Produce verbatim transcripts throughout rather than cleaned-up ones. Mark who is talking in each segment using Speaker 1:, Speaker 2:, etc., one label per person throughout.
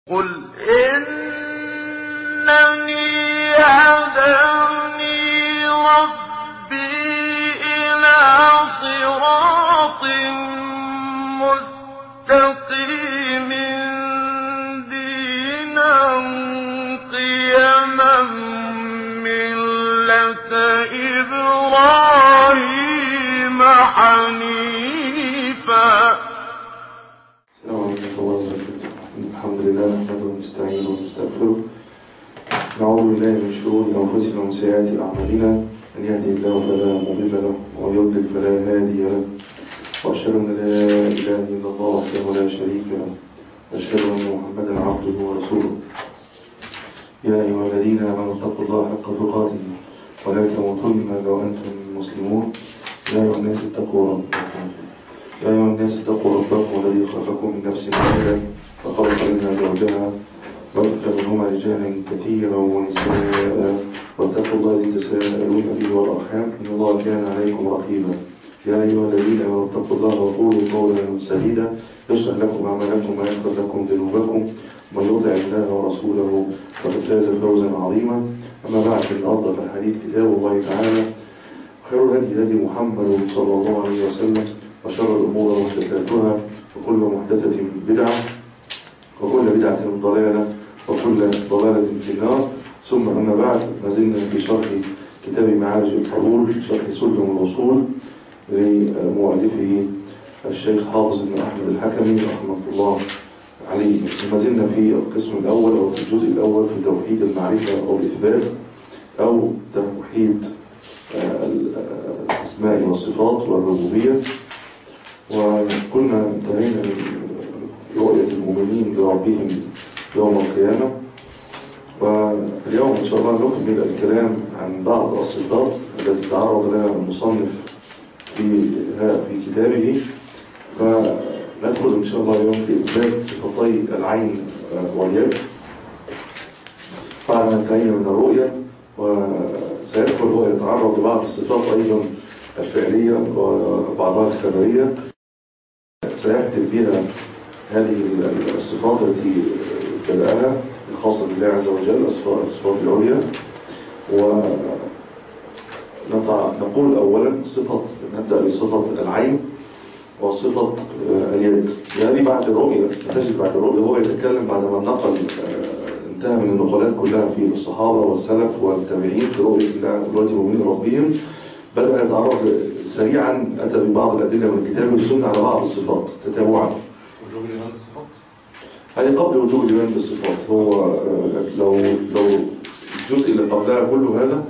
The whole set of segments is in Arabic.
Speaker 1: قل إنني هداني ربي إلى صراط مستقيم دينا قيما ملة إبراهيم حنيفا.
Speaker 2: السلام عليكم ورحمة الله وبركاته. الحمد لله نحمده ونستعينه ونستغفره. نعوذ بالله من شرور أنفسنا ومن سيئات أعمالنا، من يهده الله فلا مضل له ومن يضلل فلا هادي له، وأشهد أن لا إله إلا الله وحده لا شريك له، وأشهد أن محمدا عبده ورسوله. يا أيها الذين آمنوا اتقوا الله حق تقاته ولا تموتن إلا وأنتم مسلمون. يا أيها الناس اتقوا ربكم يا أيها الناس اتقوا ربكم الذي خلقكم من نفس واحدة وخلق منها زوجها وبث منهما رجالا كثيرا ونساء واتقوا الله الذي تساءلون به والأرحام إن الله كان عليكم رقيبا. يا أيها الذين آمنوا اتقوا الله وقولوا قولا سديدا يصلح لكم أعمالكم ويغفر لكم ذنوبكم، ومن يطع الله ورسوله فقد فاز فوزا عظيما. أما بعد، فإن أصدق الحديث كتاب الله تعالى، خير الهدي هدي محمد صلى الله عليه وسلم، وشر الأمور محدثاتها، وكل محدثة بدعة، وكل بدعة ضلالة، وكل ضلالة في النار. ثم أما بعد، ما زلنا في شرح كتاب معارج القبول، شرح سلم الوصول لمؤلفه الشيخ حافظ بن أحمد الحكمي رحمه الله عليه. ما زلنا في القسم الأول أو في الجزء الأول في توحيد المعرفة أو الإثبات أو توحيد الأسماء والصفات والربوبية، وكنا انتهينا من رؤية المؤمنين بربهم يوم القيامة. واليوم إن شاء الله نكمل الكلام عن بعض الصفات التي تعرض لها المصنف في في كتابه. فندخل إن شاء الله اليوم في إثبات صفتي العين واليد بعد ما انتهينا من الرؤية، وسيدخل هو يتعرض لبعض الصفات أيضا الفعلية وبعضها الخبرية، سيختم بها هذه الصفات التي بدأها الخاصة بالله عز وجل، الصفات العليا. ونقول أولا صفة، نبدأ بصفة العين وصفة اليد. يعني بعد الرؤية، تجد بعد الرؤية هو يتكلم بعد ما نقل، انتهى من النقلات كلها في الصحابة والسلف والتابعين في رؤية الله رؤية المؤمنين ربهم، بدأ يتعرض سريعا، أتى ببعض الأدلة من الكتاب والسنة على بعض الصفات تتابعا.
Speaker 3: وجوب الإيمان بالصفات؟
Speaker 2: هذه قبل وجوب الإيمان بالصفات. هو لو لو الجزء اللي قبلها كله هذا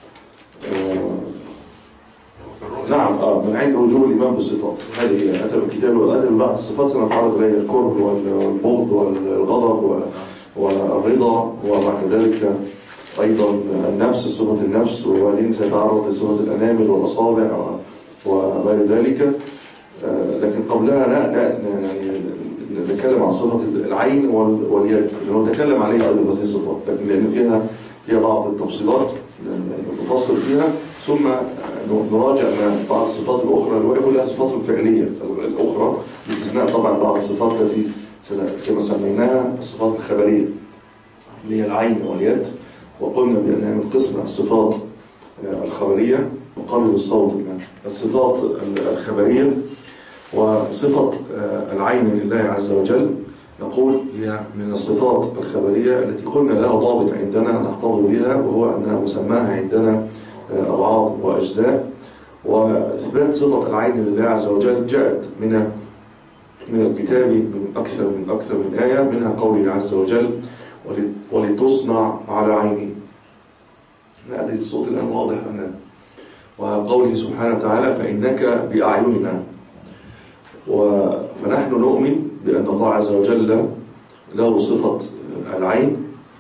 Speaker 2: نعم اه من عند وجوب الإيمان بالصفات. هذه أتى بالكتاب وأتى ببعض الصفات سنتعرض إليها، الكره والبغض والغضب والرضا، وبعد ذلك أيضا النفس، صفة النفس، وبعدين سيتعرض لصفة الأنامل والأصابع وغير ذلك. لكن قبلها لا لا نتكلم عن صفة العين واليد، لأنه نتكلم عليها أيضا هذه الصفات، لكن لأن فيها فيها بعض التفصيلات نفصل فيها، ثم نراجع بعض الصفات الأخرى اللي كلها صفات فعلية الأخرى، باستثناء طبعا بعض الصفات التي كما سميناها الصفات الخبرية اللي هي العين واليد. وقلنا بأنها من قسم الصفات الخبرية مقابل الصوت. الصفات الخبرية وصفة العين لله عز وجل نقول هي من الصفات الخبرية التي قلنا لها ضابط عندنا نحتفظ بها، وهو أنها مسماها عندنا أبعاد وأجزاء. وإثبات صفة العين لله عز وجل جاءت من من الكتاب من أكثر من أكثر من آية، منها قوله عز وجل ولتصنع على عيني. لا أدري الصوت الآن واضح أم لا. وقوله سبحانه وتعالى فإنك بأعيننا. فنحن نؤمن بأن الله عز وجل له صفة العين،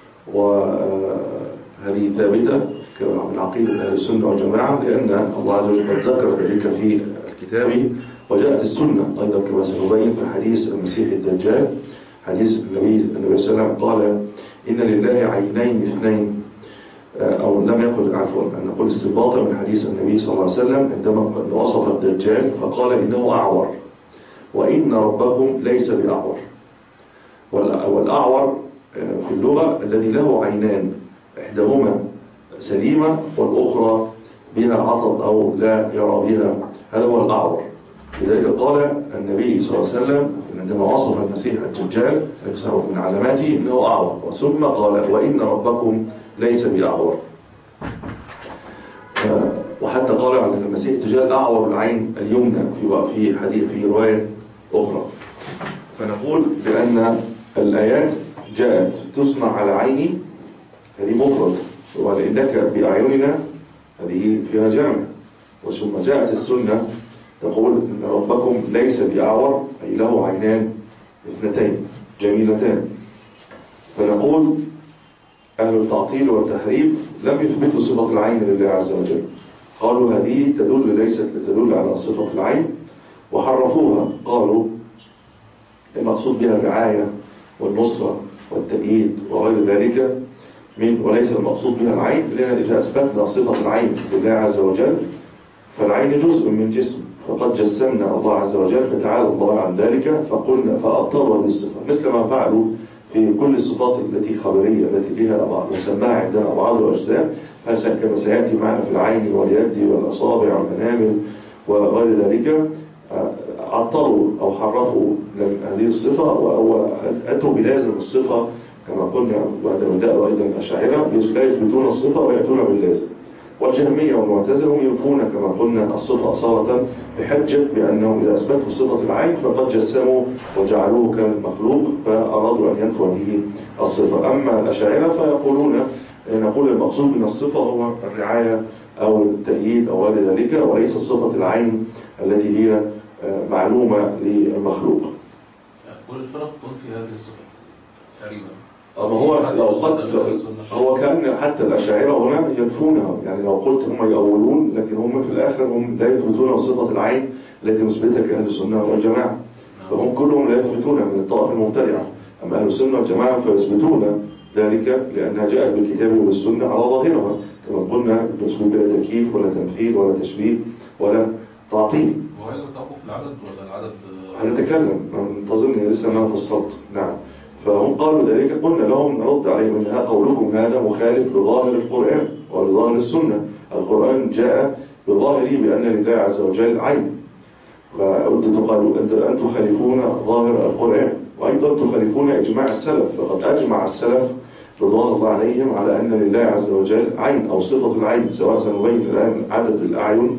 Speaker 2: وهذه ثابتة من عقيدة أهل السنة والجماعة، لأن الله عز وجل قد ذكر ذلك في الكتاب، وجاءت السنة أيضا كما سنبين في حديث المسيح الدجال، حديث النبي النبي صلى الله عليه وسلم قال إن لله عينين اثنين، أو لم يقل عفوا أن نقول استنباطا من حديث النبي صلى الله عليه وسلم عندما وصف الدجال فقال إنه أعور، وإن ربكم ليس بأعور. والأعور في اللغة الذي له عينان إحداهما سليمة والأخرى بها عطب أو لا يرى بها، هذا هو الأعور. لذلك قال النبي صلى الله عليه وسلم عندما وصف المسيح الدجال من علاماته أنه أعور، ثم قال وإن ربكم ليس بأعور. وحتى قال عن المسيح الدجال أعور العين اليمنى في حديث في رواية أخرى. فنقول بأن الآيات جاءت تصنع على عيني، هذه مفرد، ولإنك بأعيننا هذه فيها جمع. وثم جاءت السنة تقول إن ربكم ليس بأعور، أي له عينان اثنتين جميلتان. فنقول أهل التعطيل والتحريف لم يثبتوا صفة العين لله عز وجل، قالوا هذه تدل ليست تدل على صفة العين وحرفوها، قالوا المقصود بها الرعاية والنصرة والتأييد وغير ذلك من، وليس المقصود بها العين، لأن إذا أثبتنا صفة العين لله عز وجل فالعين جزء من جسم، فقد جسمنا الله عز وجل فتعالى الله عن ذلك فقلنا فأبطلوا هذه الصفة، مثل ما فعلوا في كل الصفات التي خبرية التي لها مسماها عندنا أبعاد وأجزاء، كما سيأتي معنا في العين واليد والأصابع والأنامل وغير ذلك، عطلوا أو حرفوا هذه الصفة وأتوا بلازم الصفة كما قلنا، وهذا بدأ أيضا الأشاعرة لا يثبتون الصفة ويأتون باللازم، والجهمية والمعتزلة ينفون كما قلنا الصفة أصالة بحجة بأنهم إذا أثبتوا صفة العين فقد جسموا وجعلوه كالمخلوق فأرادوا أن ينفوا هذه الصفة. أما الأشاعرة فيقولون نقول المقصود من الصفة هو الرعاية أو التأييد أو غير ذلك، وليس صفة العين التي هي معلومة للمخلوق.
Speaker 3: كل الفرق تكون في هذه الصفة تقريبا.
Speaker 2: أما هو لو قد هو كان حتى الأشاعرة هنا ينفونها، يعني لو قلت هم يأولون لكن هم في الآخر هم لا يثبتون صفة العين التي مثبتها كأهل السنة والجماعة، فهم كلهم لا يثبتونها من الطائفة المبتدعة. أما أهل السنة والجماعة فيثبتون ذلك لأنها جاءت بالكتاب والسنة على ظاهرها، كما قلنا بأسلوب لا تكييف ولا تمثيل ولا تشبيه ولا تعطيل.
Speaker 3: وهل توقف العدد ولا العدد؟
Speaker 2: هنتكلم، انتظرني لسه ما فصلت. نعم. فهم قالوا ذلك، قلنا لهم نرد عليهم أنها قولكم هذا مخالف لظاهر القرآن ولظاهر السنة. القرآن جاء بظاهره بأن لله عز وجل عين، فأنتم تقالوا أن تخالفون ظاهر القرآن، وأيضا تخالفون إجماع السلف، فقد أجمع السلف رضوان الله عليهم على أن لله عز وجل عين أو صفة العين، سواء سنبين الآن عدد الأعين.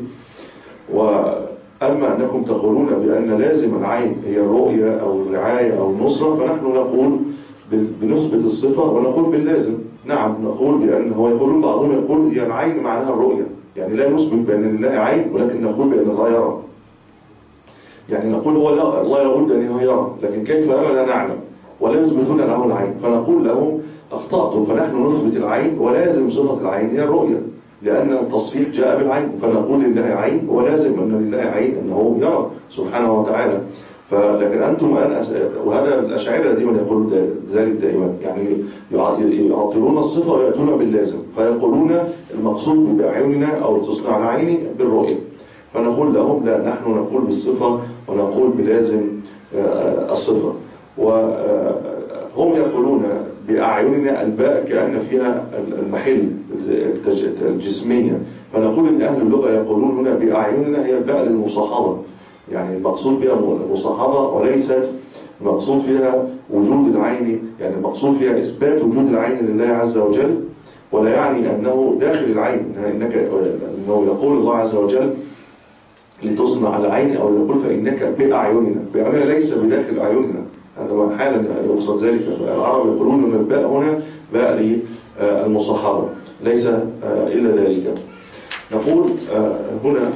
Speaker 2: وأما أنكم تقولون بأن لازم العين هي الرؤية أو الرعاية أو النصرة، فنحن نقول بنثبت الصفة ونقول باللازم. نعم نقول بأن هو يقولون بعضهم يقول هي العين معناها الرؤية، يعني لا نثبت بأن لله عين ولكن نقول بأن الله يرى، يعني نقول هو لا الله لابد أنه يرى، لكن كيف يرى لا نعلم، ولا يثبتون له العين، فنقول لهم أخطأتم، فنحن نثبت العين ولازم صفة العين هي الرؤية، لأن التصريح جاء بالعين، فنقول لله عين ولازم أن لله عين أنه يرى سبحانه وتعالى. فلكن أنتم الآن، وهذا الأشاعرة دائما يقولون ذلك دائما، يعني يعطلون الصفة ويأتون باللازم، فيقولون المقصود بأعيننا أو تصنع العين بالرؤية، فنقول لهم لا، نحن نقول بالصفة ونقول بلازم الصفة. وهم يقولون بأعيننا الباء كأن فيها المحل الجسمية، فنقول إن أهل اللغة يقولون هنا بأعيننا هي الباء للمصاحبة، يعني المقصود بها المصاحبة وليست المقصود فيها وجود العين، يعني المقصود فيها إثبات وجود العين لله عز وجل، ولا يعني أنه داخل العين، إنك أنه يقول الله عز وجل لتصنع على العين، أو يقول فإنك بأعيننا، بأعيننا ليس بداخل أعيننا، هذا حالا يقصد ذلك. العرب يقولون أن الباء هنا باء للمصاحبة، ليس إلا ذلك. نقول هنا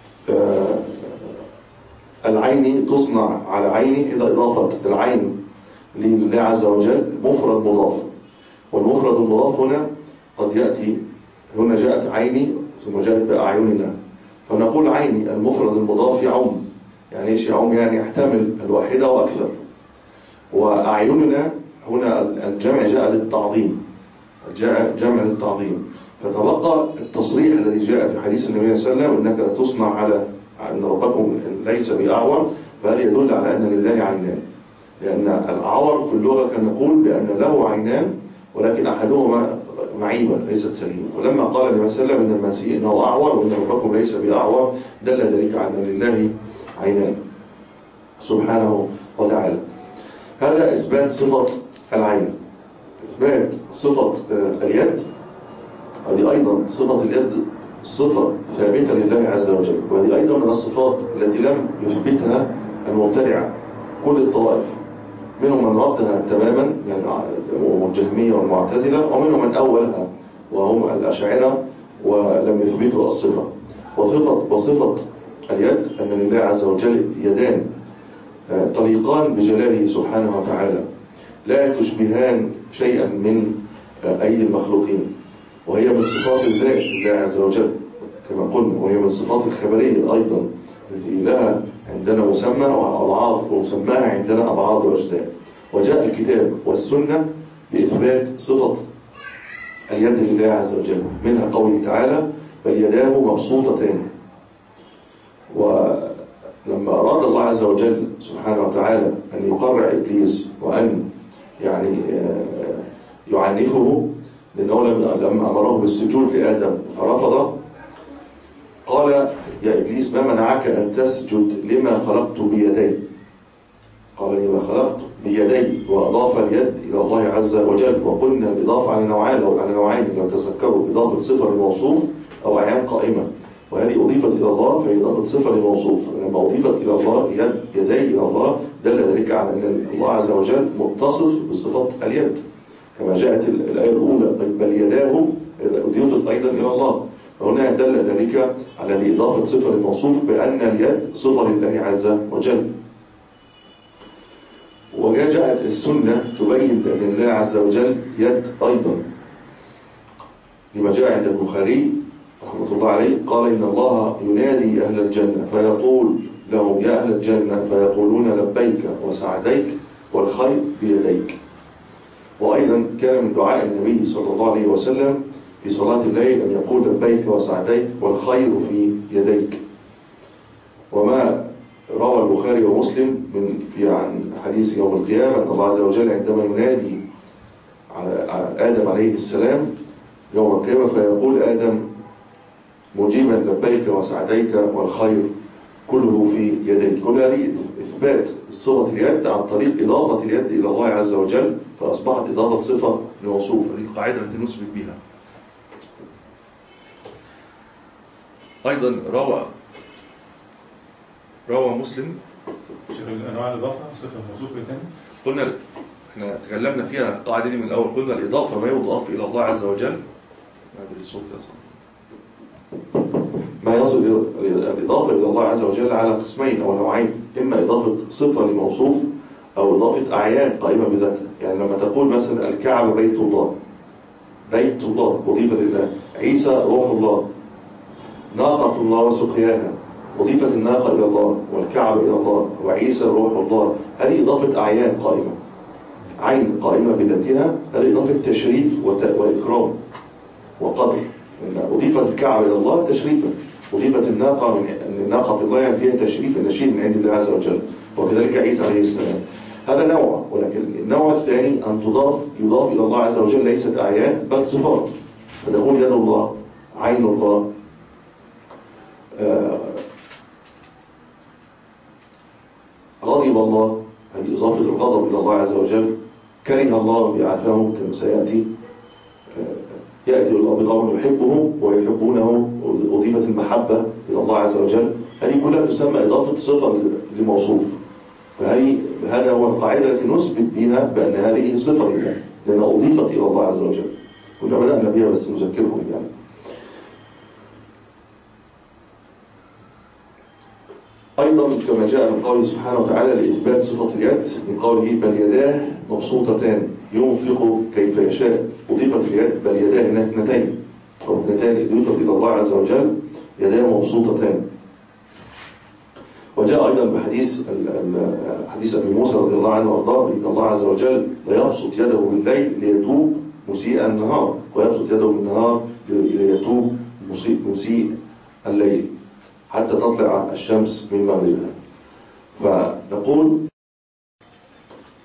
Speaker 2: العين تصنع على عين إذا إضافت العين لله عز وجل مفرد مضاف، والمفرد المضاف هنا قد يأتي، هنا جاءت عيني ثم جاءت بأعيننا، فنقول عيني المفرد المضاف يعم، يعني ايش يعم؟ يعني يحتمل الواحدة وأكثر. وأعيننا هنا الجمع جاء للتعظيم، جاء جمع للتعظيم، فتبقى التصريح الذي جاء في حديث النبي صلى الله عليه وسلم انك تصنع على ان ربكم ليس بأعور، فهذا يدل على ان لله عينان، لأن العور في اللغة كان نقول بأن له عينان ولكن أحدهما معيبة ليست سليمة. ولما قال النبي صلى الله عليه وسلم إن المسيح إنه أعور وإن ربكم ليس بأعور دل ذلك على أن لله عينان سبحانه وتعالى. هذا إثبات صفة العين. إثبات صفة اليد، هذه أيضا صفة اليد صفة ثابتة لله عز وجل، وهذه أيضا من الصفات التي لم يثبتها المبتدعة كل الطوائف، منهم من ردها تماما يعني الجهمية والمعتزلة، ومنهم من أولها وهم الأشاعرة ولم يثبتوا الصفة. وصفة وصفة اليد أن لله عز وجل يدان طليقان بجلاله سبحانه وتعالى لا تشبهان شيئا من أيدي المخلوقين، وهي من صفات الذات لله عز وجل كما قلنا، وهي من صفات الخبرية أيضا التي لها عندنا مسمى وأبعاد، ومسماها عندنا أبعاد وأجزاء. وجاء الكتاب والسنة بإثبات صفة اليد لله عز وجل، منها قوله تعالى بل يداه مبسوطتان. ولما أراد الله عز وجل سبحانه وتعالى أن يقرع إبليس وأن يعني يعنفه، لأنه لما أمره بالسجود لآدم فرفض، قال يا إبليس ما منعك أن تسجد لما خلقت بيدي؟ قال لما خلقت بيدي، وأضاف اليد إلى الله عز وجل. وقلنا الإضافة على نوعين لو على نوعين لو تذكروا، إضافة صفة للموصوف أو أعيان قائمة، وهذه أضيفت إلى الله فهي إضافة صفة للموصوف. لما أضيفت إلى الله يد يدي إلى الله دل ذلك على أن الله عز وجل متصف بصفة اليد، كما جاءت الآية الأولى بل يداه أضيفت أيضا إلى الله، فهنا دل ذلك على إضافة صفة للموصوف بأن اليد صفة لله عز وجل. وجاءت السنة تبين بأن الله عز وجل يد أيضا، لما جاء عند البخاري رحمة الله عليه قال إن الله ينادي أهل الجنة فيقول لهم يا أهل الجنة فيقولون لبيك وسعديك والخير بيديك. وأيضا كان من دعاء النبي صلى الله عليه وسلم في صلاة الليل أن يقول لبيك وسعديك والخير في يديك. وما روى البخاري ومسلم من في عن حديث يوم القيامة أن الله عز وجل عندما ينادي على آدم عليه السلام يوم القيامة فيقول آدم مجيبا لبيك وسعديك والخير كله في يديك. كل هذه إثبات صفة اليد عن طريق إضافة اليد إلى الله عز وجل، فأصبحت إضافة صفة لموصوف. هذه القاعدة التي نثبت بها. أيضا روى روى مسلم
Speaker 3: شيخ أنواع الإضافة صفة الموصوف إيه تاني؟
Speaker 2: قلنا احنا تكلمنا فيها القاعدة دي من الأول، قلنا الإضافة ما يضاف إلى الله عز وجل ما أدري الصوت يا صاحبي ما يصل الإضافة إلى الله عز وجل على قسمين أو نوعين، إما إضافة صفة لموصوف أو إضافة أعيان قائمة بذاتها. يعني لما تقول مثلا الكعبة بيت الله، بيت الله أضيفت لله. عيسى روح الله، ناقة الله وسقياها أضيفت الناقة إلى الله والكعبة إلى الله وعيسى روح الله. هذه إضافة أعيان قائمة، عين قائمة بذاتها، هذه إضافة تشريف وإكرام وقدر. أضيفت الكعبة إلى الله تشريفا، أضيفت الناقة من ناقة الله يعني فيها تشريف النشيد من عند الله عز وجل، وكذلك عيسى عليه السلام. هذا نوع. ولكن النوع الثاني أن تضاف يضاف إلى الله عز وجل ليست أعيان بل صفات، فتقول يد الله، عين الله، آه غضب الله، هذه إضافة الغضب إلى الله عز وجل. كره الله بعثهم كما سيأتي، يأتي الله بقوم يحبهم ويحبونه، أضيفت المحبة إلى الله عز وجل. هذه كلها تسمى إضافة صفة لموصوف. فهي هذا هو القاعدة التي نثبت بها بأن هذه صفة لله، لأنها أضيفت إلى الله عز وجل. كنا بدأنا بها بس نذكركم يعني. أيضا كما جاء من قوله سبحانه وتعالى لإثبات صفة اليد من قوله بل يداه مبسوطتان ينفق كيف يشاء، أضيفت اليد بل يداه هنا اثنتين أو اثنتان أضيفت إلى الله عز وجل يداه مبسوطتان. وجاء أيضا بحديث حديث أبي موسى رضي الله عنه وارضاه إن الله عز وجل لا يبسط يده بالليل ليتوب مسيء النهار، ويبسط يده بالنهار ليتوب مسيء الليل حتى تطلع الشمس من مغربها. فنقول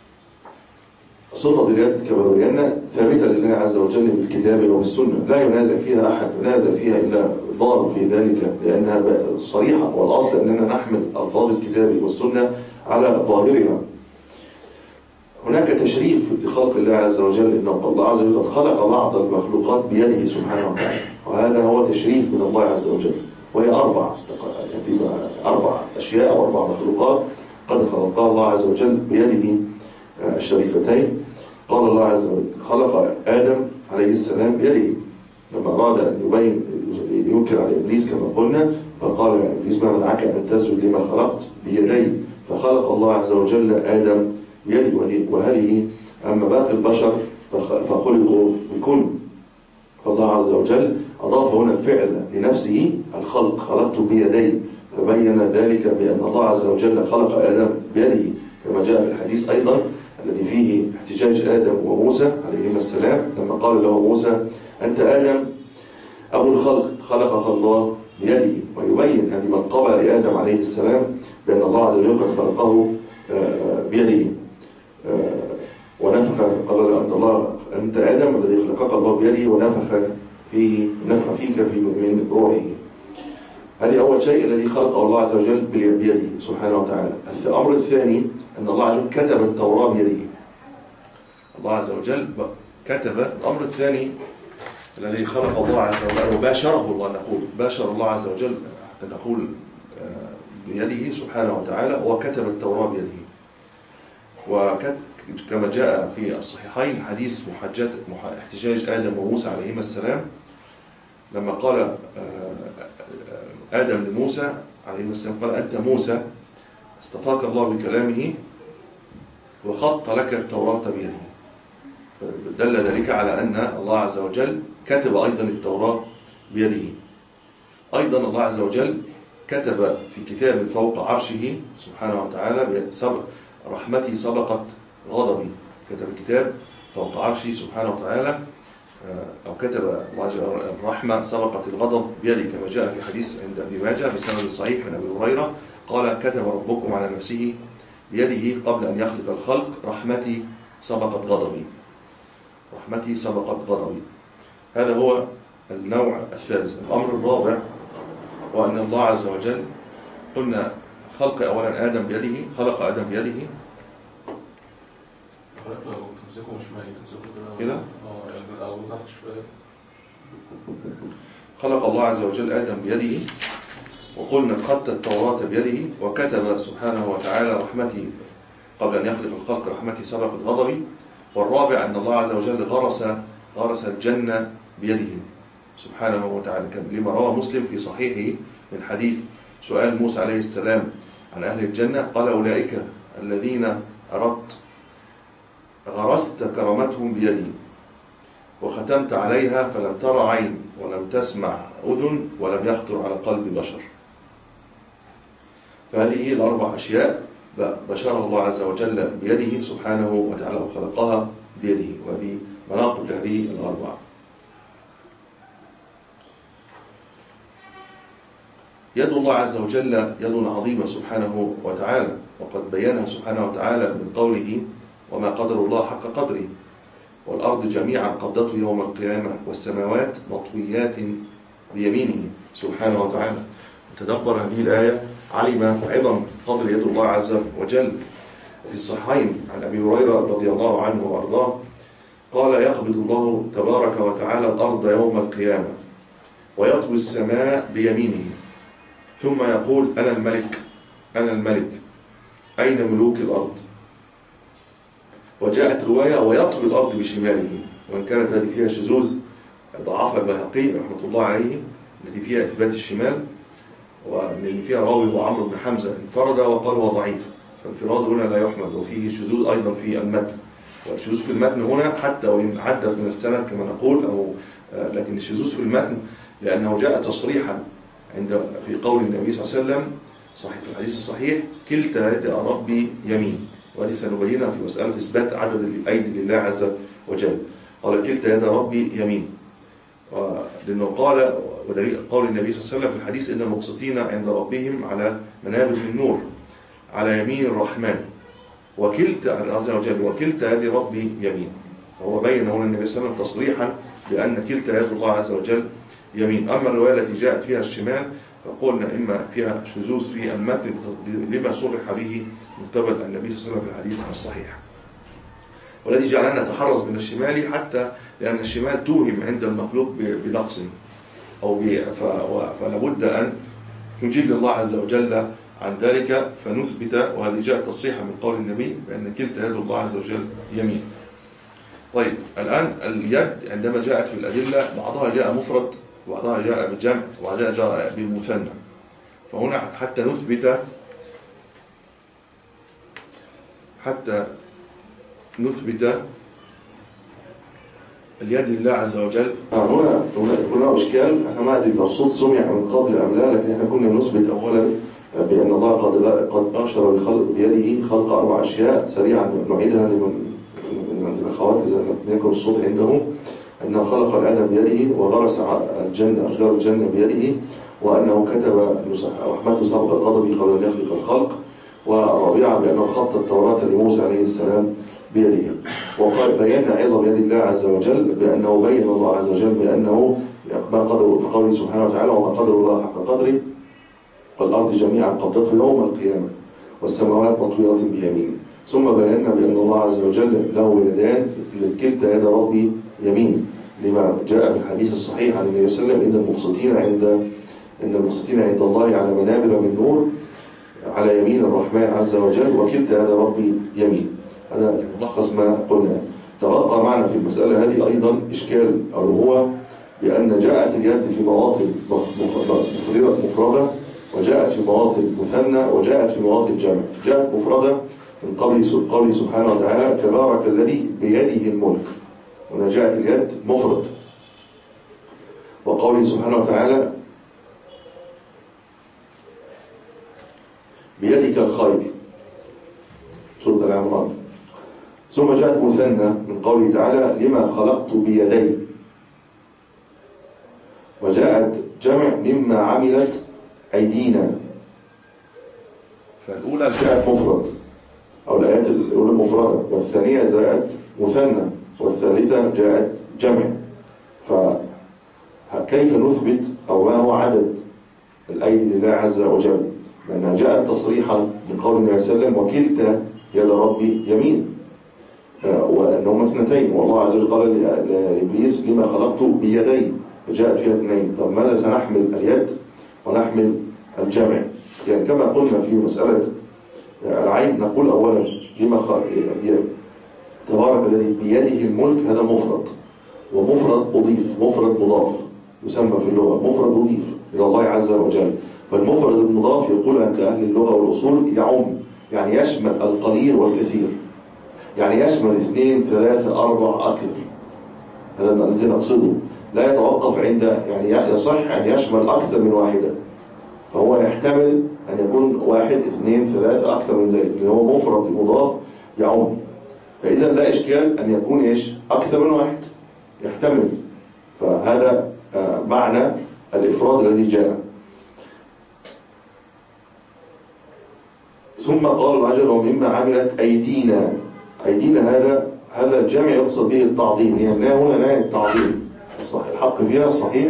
Speaker 2: صفة اليد كما بينا ثابتة لله عز وجل بالكتاب وبالسنة، لا ينازع فيها أحد، ينازع فيها إلا ضال في ذلك لأنها صريحة، والأصل أننا نحمل ألفاظ الكتاب والسنة على ظاهرها. هناك تشريف لخلق الله عز وجل، إن الله عز وجل خلق بعض المخلوقات بيده سبحانه وتعالى، وهذا هو تشريف من الله عز وجل، وهي أربع في أربع أشياء أو أربع مخلوقات قد خلقها الله عز وجل بيده الشريفتين. قال الله عز وجل خلق آدم عليه السلام بيده، لما أراد أن يبين ينكر على إبليس كما قلنا، فقال يا إبليس ما منعك أن تسجد لما خلقت بيدي، فخلق الله عز وجل آدم بيده. وهذه أما باقي البشر فخلقوا بكل، فالله عز وجل أضاف هنا الفعل لنفسه الخلق، خلقت بيدي، فبين ذلك بأن الله عز وجل خلق آدم بيده، كما جاء في الحديث أيضا الذي فيه احتجاج آدم وموسى عليهما السلام، لما قال له موسى أنت آدم أبو الخلق خلقك الله بيده، ويبين هذه منقبة لآدم عليه السلام بأن الله عز وجل قد خلقه بيده، ونفخ قال له أنت الله أنت آدم الذي خلقك الله بيده ونفخ فيه نفخ فيك في من روحه. هذه أول شيء الذي خلقه الله عز وجل بيده سبحانه وتعالى. الأمر الثاني أن الله عز وجل كتب التوراة بيده، الله عز وجل كتب. الأمر الثاني الذي خلق الله عز وجل وباشره الله، نقول باشر الله عز وجل حتى نقول بيده سبحانه وتعالى، وكتب التوراة بيده. وكما جاء في الصحيحين حديث محجات احتجاج آدم وموسى عليهما السلام، لما قال آدم لموسى عليه السلام قال أنت موسى اصطفاك الله بكلامه وخط لك التوراة بيده، دل ذلك على أن الله عز وجل كتب أيضا التوراة بيده. أيضا الله عز وجل كتب في كتاب فوق عرشه سبحانه وتعالى رحمتي سبقت غضبي، كتب كتاب فوق عرشه سبحانه وتعالى، أو كتب الرحمة سبقت الغضب بيده، كما جاء في حديث عند أبي ماجه بسند صحيح من أبي هريرة قال كتب ربكم على نفسه بيده قبل أن يخلق الخلق رحمتي سبقت غضبي، رحمتي سبقت غضبي. هذا هو النوع الثالث. الأمر الرابع وأن الله عز وجل قلنا خلق أولا آدم بيده، خلق آدم بيده كده، خلق الله عز وجل آدم بيده، وقلنا خط التوراة بيده، وكتب سبحانه وتعالى رحمتي قبل أن يخلق الخلق رحمتي سبقت غضبي. والرابع أن الله عز وجل غرس غرس الجنة بيده سبحانه وتعالى، لما روى مسلم في صحيحه من حديث سؤال موسى عليه السلام عن أهل الجنة، قال أولئك الذين أردت غرست كرامتهم بيدي وختمت عليها فلم ترى عين ولم تسمع أذن ولم يخطر على قلب بشر. فهذه الأربع أشياء بشرها الله عز وجل بيده سبحانه وتعالى وخلقها بيده، وهذه مناقب لهذه الأربع. يد الله عز وجل يد عظيمة سبحانه وتعالى، وقد بينها سبحانه وتعالى من قوله وما قدر الله حق قدره، والأرض جميعا قبضته يوم القيامة والسماوات مطويات بيمينه سبحانه وتعالى. تدبر هذه الآية علم عظم قدر يد الله عز وجل. في الصحيحين عن أبي هريرة رضي الله عنه وأرضاه قال يقبض الله تبارك وتعالى الأرض يوم القيامة ويطوي السماء بيمينه ثم يقول أنا الملك أنا الملك أين ملوك الأرض؟ وجاءت رواية ويطوي الأرض بشماله، وإن كانت هذه فيها شذوذ ضعفها البيهقي رحمة الله عليه التي فيها إثبات الشمال، وأن فيها راوي هو عمرو بن حمزة انفرد وقال هو ضعيف، فالانفراد هنا لا يحمد، وفيه شذوذ أيضا في المتن، والشذوذ في المتن هنا حتى وإن عدت من السند كما نقول أو لكن الشذوذ في المتن لأنه جاء تصريحا عند في قول النبي صلى الله عليه وسلم صحيح في الحديث الصحيح كلتا يد ربي يمين، وهذه سنبينها في مسألة إثبات عدد الأيدي لله عز وجل. قال كلتا يد ربي يمين، لأنه قال ودليل قول النبي صلى الله عليه وسلم في الحديث إن المقسطين عند ربهم على منابر من نور على يمين الرحمن، وكلتا عز وجل وكلتا يد ربي يمين. هو بين هنا النبي صلى الله عليه وسلم تصريحا بأن كلتا يد الله عز وجل يمين. أما الرواية التي جاءت فيها الشمال فقلنا إما فيها شذوذ في المتن لما صرح به متبع النبي صلى الله عليه وسلم في الحديث الصحيح، والذي جعلنا نتحرز من الشمال حتى لأن الشمال توهم عند المخلوق بنقص أو فلا بد أن نجيل الله عز وجل عن ذلك فنثبت، وهذه جاءت تصريحا من قول النبي بأن كلتا يد الله عز وجل يمين. طيب الآن اليد عندما جاءت في الأدلة بعضها جاء مفرد وبعضها جاء بالجمع وبعضها جاء بالمثنى، فهنا حتى نثبت حتى نثبت اليد لله عز وجل. هنا هنا اشكال، احنا ما ادري لو الصوت سمع من قبل ام لا، لكن احنا كنا نثبت اولا بان الله قد قد اشر بخلق بيده خلق اربع اشياء، سريعا نعيدها لمن من الاخوات اذا لم يكن الصوت عندهم، انه خلق الادم بيده وغرس الجنه اشجار الجنه بيده، وانه كتب رحمته سبق غضبه قبل ان يخلق الخلق، والرابعه بانه خط التوراه لموسى عليه السلام بيده. وقال بينا عظم يد الله عز وجل بأنه بين الله عز وجل بأنه ما قدر في قوله سبحانه وتعالى وما قدر الله حق قدره والأرض جميعا قبضته يوم القيامة والسماوات مطويات بيمينه. ثم بينا بأن الله عز وجل له يدان كلتا يد ربي يمين، لما جاء في الحديث الصحيح عن النبي صلى الله عليه وسلم إن المقسطين عند إن المقسطين عند الله على منابر من نور على يمين الرحمن عز وجل وكلتا يد ربي يمين. هذا ملخص ما قلنا. تبقى معنا في المسألة هذه أيضا إشكال، أو هو بأن جاءت اليد في مواطن مفردة وجاءت في مواطن مثنى وجاءت في مواطن جمع. جاءت مفردة من قوله قوله سبحانه وتعالى تبارك الذي بيده الملك، هنا جاءت اليد مفرد. وقوله سبحانه وتعالى بيدك الخير سورة العمران. ثم جاءت مثنى من قوله تعالى لما خلقت بيدي، وجاءت جمع مما عملت أيدينا. فالأولى جاءت مفرد أو الآيات الأولى مفردة، والثانية جاءت مثنى، والثالثة جاءت جمع. فكيف نثبت أو ما هو عدد الأيدي لله عز وجل؟ لأنها جاءت تصريحا من قول النبي صلى الله عليه وسلم وكلتا يد ربي يمين، وأنهما اثنتين، والله عز وجل قال لإبليس لما خلقت بيدي، فجاءت فيها اثنين. طب ماذا سنحمل اليد ونحمل الجمع؟ يعني كما قلنا في مسألة العين نقول أولا لما خلق تبارك الذي بيده الملك، هذا مفرد، ومفرد أضيف، مفرد مضاف يسمى في اللغة مفرد أضيف إلى الله عز وجل. فالمفرد المضاف يقول عند أهل اللغة والأصول يعم، يعني يشمل القليل والكثير، يعني يشمل اثنين ثلاثة أربع أكثر. هذا الذي نقصده، لا يتوقف عند يعني يصح أن يشمل أكثر من واحدة، فهو يحتمل أن يكون واحد اثنين ثلاثة أكثر من ذلك، اللي هو مفرد مضاف يعم. فإذا لا إشكال أن يكون إيش أكثر من واحد، يحتمل. فهذا معنى الإفراد الذي جاء. ثم قال العجل ومما عملت أيدينا. أيدينا هذا هذا الجمع يقصد به التعظيم، هي يعني هنا نهاية التعظيم الصحيح، الحق فيها الصحيح.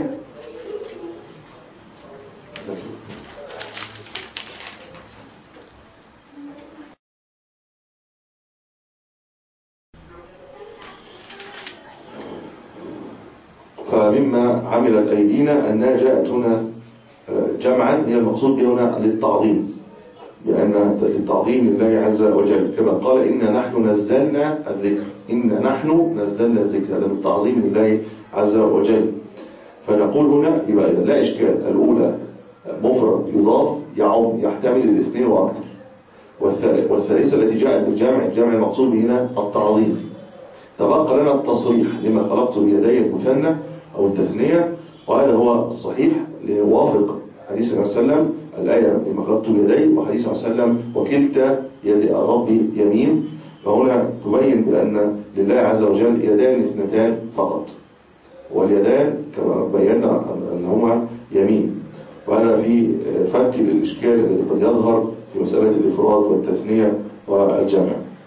Speaker 2: فمما عملت أيدينا أنها جاءت هنا جمعا، هي المقصود بها هنا للتعظيم، بأن للتعظيم لله عز وجل، كما قال إنا نحن نزلنا الذكر، إنا نحن نزلنا الذكر، هذا من تعظيم لله عز وجل. فنقول هنا يبقى إذا لا إشكال، الأولى مفرد يضاف يعم يحتمل الاثنين وأكثر، والثالثة التي جاءت بالجمع، الجمع المقصود به هنا التعظيم. تبقى لنا التصريح لما خلقت بيدي المثنى أو التثنية، وهذا هو الصحيح ليوافق حديث النبي صلى الله عليه وسلم الآية لما خلقت بيدي، وحديث النبي صلى الله عليه وسلم وكلتا يد ربي يمين. فهنا تبين بأن لله عز وجل يدان اثنتان فقط، واليدان كما بينا أنهما يمين. وهذا في فك الإشكال الذي قد يظهر في مسألة الإفراد والتثنية والجمع.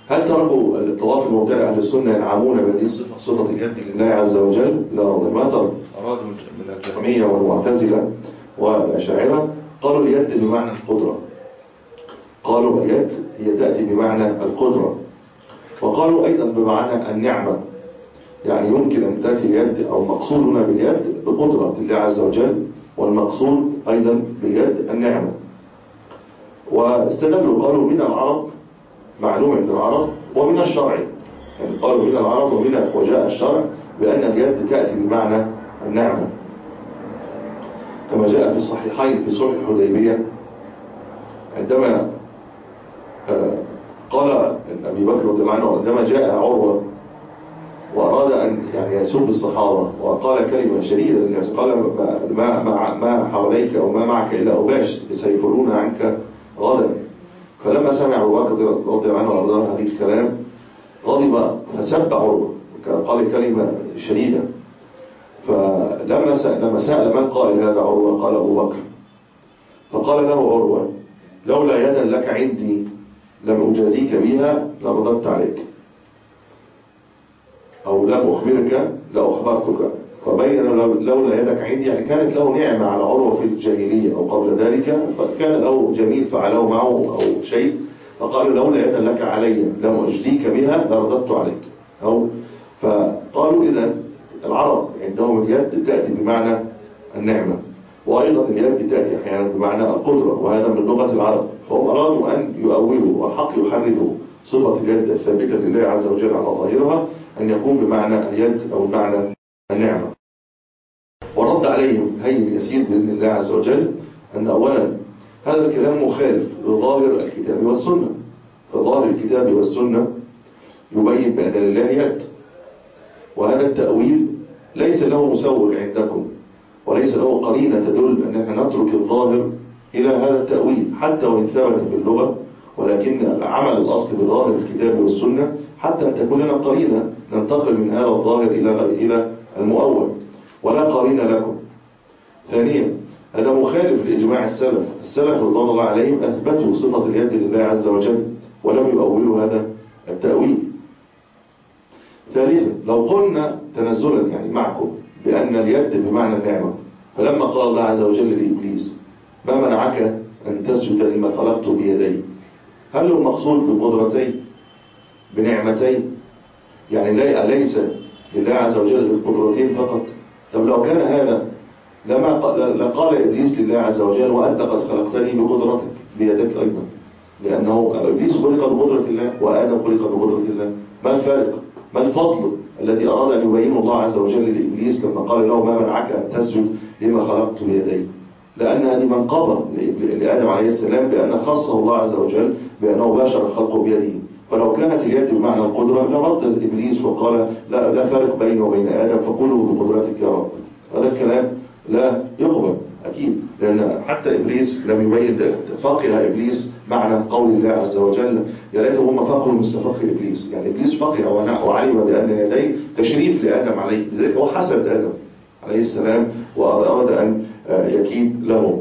Speaker 2: هل تركوا الطواف المبتدع أهل السنة ينعمون بهذه الصفة صفة اليد لله عز وجل؟ لا والله ما ترك. أرادوا من الجهمية والمعتزلة والأشاعرة قالوا اليد بمعنى القدرة، قالوا اليد هي تأتي بمعنى القدرة، وقالوا أيضا بمعنى النعمة، يعني يمكن أن تأتي اليد أو مقصودنا باليد بقدرة الله عز وجل، والمقصود أيضا باليد النعمة. واستدلوا قالوا من العرب، معلوم عند العرب، ومن الشرع، يعني قالوا من العرب ومن وجاء الشرع بأن اليد تأتي بمعنى النعمة، كما جاء في الصحيحين في صلح الحديبية عندما قال أبي بكر رضي الله عنه عندما جاء عروة وأراد أن يعني يسب الصحابة وقال كلمة شديدة للناس، قال ما ما ما حواليك أو ما معك إلا أوباش سيفرون عنك غدا. فلما سمع أبو بكر رضي الله عنه وأرضاه هذه الكلام غضب فسب عروة، قال كلمة شديدة. فلما سأل لما سأل من قائل هذا عروة قال أبو بكر، فقال له عروة لولا يدا لك عندي لم أجازيك بها لرددت عليك، أو لم أخبرك لأخبرتك. فبين لولا يدك عندي يعني كانت له نعمة على عروة في الجاهلية أو قبل ذلك، فكان له جميل فعله معه أو شيء، فقالوا لولا يدا لك علي لم أجزيك بها لرددت عليك. أو فقالوا إذن العرب عندهم اليد تأتي بمعنى النعمة، وأيضا اليد تأتي أحيانا بمعنى القدرة، وهذا من لغة العرب. فهم أرادوا أن يؤولوا والحق يحرفوا صفة اليد الثابتة لله عز وجل على ظاهرها أن يكون بمعنى اليد أو بمعنى النعمة. ورد عليهم هين يسير بإذن الله عز وجل أن أولا هذا الكلام مخالف لظاهر الكتاب والسنة، فظاهر الكتاب والسنة يبين بأن لله يد، وهذا التأويل ليس له مسوغ عندكم وليس له قرينة تدل أن احنا نترك الظاهر إلى هذا التأويل حتى وإن ثبت في اللغة، ولكن العمل الأصل بظاهر الكتاب والسنة حتى أن تكون لنا قرينة ننتقل من هذا الظاهر إلى إلى المؤول، ولا قرينة لكم. ثانيا هذا مخالف لإجماع السلف، السلف رضوان الله عليهم أثبتوا صفة اليد لله عز وجل ولم يؤولوا هذا التأويل. ثالثا لو قلنا تنزلا يعني معكم بأن اليد بمعنى النعمة، فلما قال الله عز وجل لإبليس ما منعك أن تسجد لما خلقت بيدي، هل هو مقصود بقدرتين بنعمتين؟ يعني ليس لله عز وجل القدرتين فقط؟ طب لو كان هذا لما لقال إبليس لله عز وجل وأنت قد خلقتني بقدرتك بيدك أيضا، لأنه إبليس خلق بقدرة الله وآدم خلق بقدرة الله. ما الفارق؟ ما الفضل الذي أراد أن يبينه الله عز وجل لإبليس لما قال له ما منعك أن تسجد لما خلقت بيدي؟ لأن هذه منقبة لآدم عليه السلام بأن خصه الله عز وجل بأنه باشر خلقه بيده. فلو كانت اليد بمعنى القدرة لرد إبليس وقال لا, لا فارق بينه وبين آدم فقوله بقدرتك يا رب. هذا الكلام لا يقبل أكيد، لأن حتى إبليس لم يبين ذلك. فقه إبليس معنى قول الله عز وجل يا ليتهم هم فقهوا مثل فقه إبليس، يعني إبليس فقه وعلم بأن يديه تشريف لآدم عليه، لذلك هو حسد آدم عليه السلام وأراد أن يكيد له.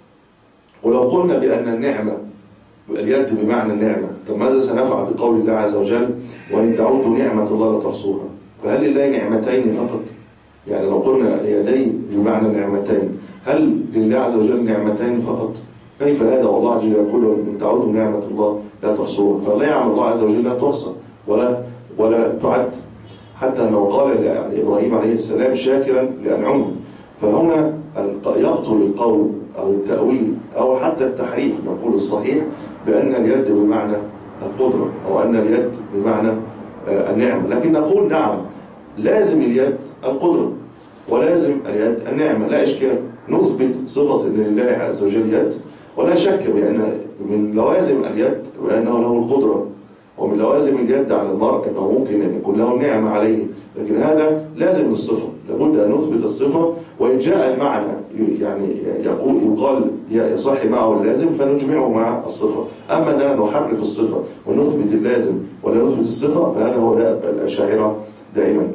Speaker 2: ولو قلنا بأن النعمة اليد بمعنى النعمة، طب ماذا سنفعل بقول الله عز وجل وإن تعودوا نعمة الله لا تحصوها؟ فهل لله نعمتين فقط؟ يعني لو قلنا اليدين بمعنى النعمتين، هل لله عز وجل نعمتين فقط؟ كيف هذا والله عز وجل يقول وإن تعودوا نعمة الله لا تحصوها؟ فلا يعمل الله عز وجل لا تحصى ولا ولا تعد، حتى أنه قال لإبراهيم عليه السلام شاكرا لأنعمه. فهنا يبطل القول أو التأويل أو حتى التحريف نقول الصحيح بأن اليد بمعنى القدرة أو أن اليد بمعنى النعمة، لكن نقول نعم لازم اليد القدرة ولازم اليد النعمة، لا إشكال. نثبت صفة أن لله عز وجل يد، ولا شك بأن من لوازم اليد بأنه له القدرة، ومن لوازم اليد على المرء أنه ممكن أن يكون له النعمة عليه، لكن هذا لازم الصفة، لابد أن نثبت الصفة. وإن جاء المعنى يعني يقول يقال يصح معه اللازم فنجمعه مع الصفة. أما أننا نحرف الصفة ونثبت اللازم ولا نثبت الصفة فهذا هو دأب الأشاعرة دائما.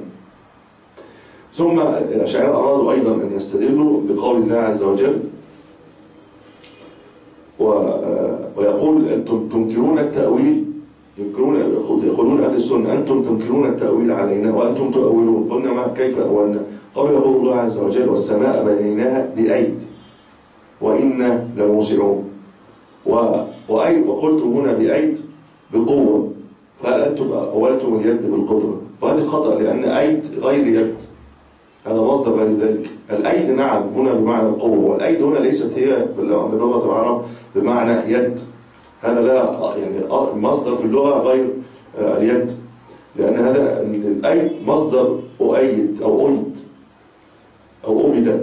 Speaker 2: ثم الأشاعرة أرادوا أيضا أن يستدلوا بقول الله عز وجل ويقول تنكرون التأويل ينكرون يقولون أهل السنة أنتم تنكرون التأويل علينا وأنتم تؤولون. قلنا ما كيف أولنا؟ قالوا يقول الله عز وجل والسماء بنيناها بأيد وإنا لموسعون، وأي وقلتم هنا بأيد بقوة، فأنتم أولتم اليد بالقدرة، وهذا خطأ لأن أيد غير يد، هذا مصدر غير ذلك. الأيد نعم هنا بمعنى القوة، والأيد هنا ليست هي بلغة العرب بمعنى يد، هذا لا يعني مصدر في اللغة غير اليد، لأن هذا الأيد مصدر أؤيد أو أيد أو أبد.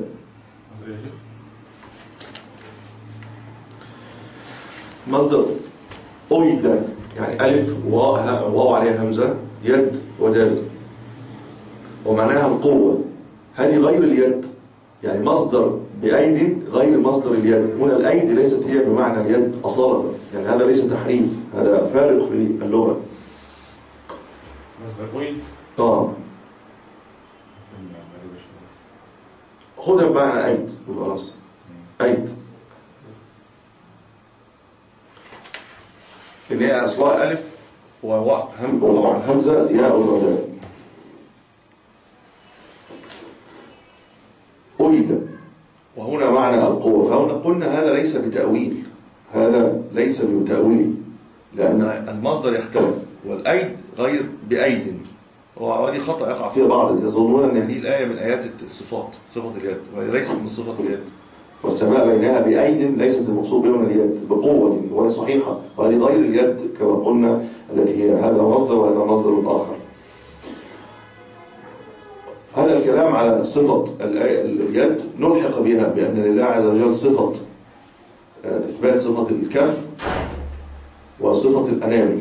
Speaker 2: مصدر أيد يعني ألف واو عليها همزة يد ودال، ومعناها القوة. هذه غير اليد، يعني مصدر بأيد غير مصدر اليد. هنا الأيد ليست هي بمعنى اليد أصالة، يعني هذا ليس تحريف، هذا فارق في اللغة.
Speaker 4: مصدر أيد
Speaker 2: اه خدها بمعنى أيد خلاص. أيد إن هي أصلها ألف وواو همزة ياء ودال. أيد وهنا معنى القوة، فهنا قلنا هذا ليس بتأويل، هذا ليس بتأويل لأن المصدر يختلف، والأيد غير بأيد، وهذه خطأ يقع فيها بعض يظنون أن هذه الآية من آيات الصفات، صفة اليد، وهي ليست من صفة اليد. والسماء بينها بأيد ليست المقصود بها اليد بقوة، وهي صحيحة، وهذه غير اليد كما قلنا التي هي هذا مصدر وهذا مصدر آخر. هذا الكلام على صفة اليد نلحق بها بأن لله عز وجل صفة إثبات صفة الكف وصفة الأنامل.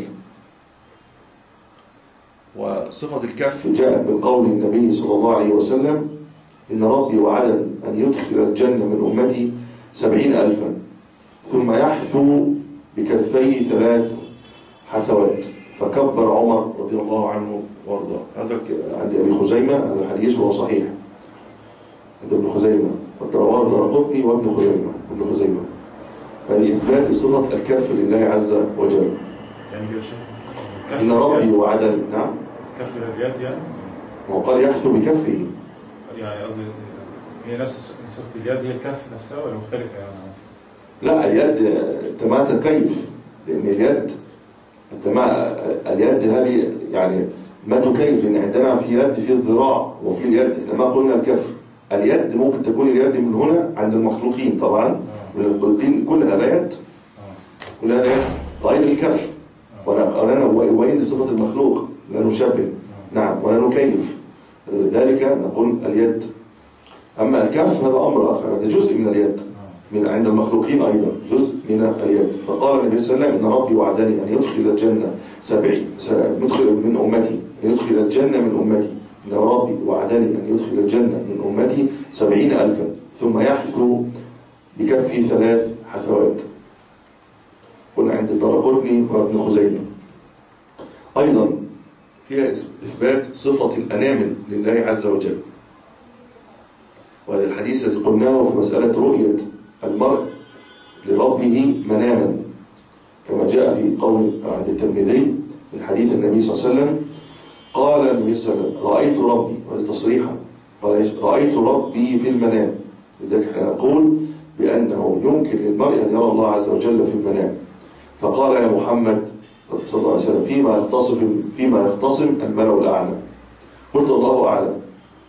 Speaker 2: وصفة الكف جاءت من قول النبي صلى الله عليه وسلم إن ربي وعدني أن يدخل الجنة من أمتي سبعين ألفا ثم يحثو بكفيه ثلاث حثوات، فكبر عمر رضي الله عنه وارضاه. هذا عند أبي خزيمة، هذا الحديث وهو صحيح عند ابن خزيمة، والرواه الدارقطني وابن خزيمة ابن خزيمة. هذه إثبات لصفة الكف لله عز وجل.
Speaker 4: يعني
Speaker 2: إن ربي وعدني نعم
Speaker 4: كف اليد يعني
Speaker 2: وقال يحثو بكفه،
Speaker 4: يعني قصدي هي نفس صفة اليد هي الكف نفسها ولا مختلفة يعني؟
Speaker 2: لا اليد تمات كيف، لأن اليد تمام اليد هذه يعني ما تكيف، لأن عندنا في يد في الذراع وفي اليد، إنما قلنا الكف. اليد ممكن تكون اليد من هنا عند المخلوقين طبعا، من الخلقين كل هذا يد، كل هذا يد غير الكف، ولا وين صفة المخلوق لا نشبه نعم ولا نكيف، لذلك نقول اليد. أما الكف هذا أمر آخر، هذا جزء من اليد من عند المخلوقين أيضا جزء من اليد. فقال النبي صلى الله عليه وسلم إن ربي وعدني أن يدخل الجنة سبعين سندخل من أمتي أن يدخل الجنة من أمتي إن ربي وعدني أن يدخل الجنة من أمتي سبعين ألفا ثم يحثو بكفي ثلاث حثوات. قلنا عند الدارقطني وابن خزيمة. أيضا فيها إثبات صفة الأنامل لله عز وجل، وهذا الحديث الذي قلناه في مسألة رؤية المرء لربه مناما، كما جاء في قول عند الترمذي من حديث النبي صلى الله عليه وسلم قال النبي صلى الله عليه وسلم رأيت ربي، وهذا تصريحا قال رأيت ربي في المنام. لذلك احنا نقول بأنه يمكن للمرء أن يرى الله عز وجل في المنام. فقال يا محمد صلى الله عليه وسلم فيما يختصم فيما يختصم الملأ الأعلى. قلت الله أعلم،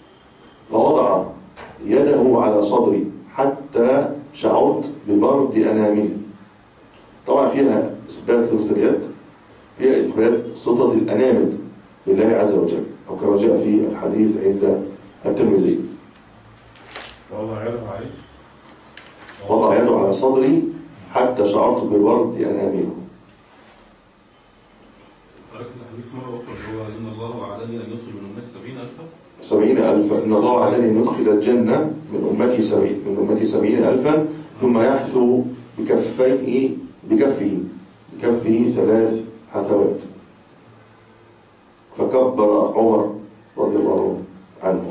Speaker 2: فوضع يده على صدري حتى شعرت ببرد أناملي. طبعا فيها إثبات صفة اليد، فيها إثبات صفة الأنامل لله عز وجل، أو كما جاء في الحديث عند الترمذي.
Speaker 4: وضع يده عليه
Speaker 2: وضع يده على صدري حتى شعرت ببرد أنامله.
Speaker 3: قالت الحديث مرة أخرى هو إن الله وعدني أن يدخل من الناس سبعين ألفا
Speaker 2: سبعين ألفا إن الله وعدني أن يدخل الجنة من أمتي سبعين من أمتي سبعين ألفا ثم يحثو بكفيه بكفه بكفه ثلاث حثوات، فكبر عمر رضي الله عنه.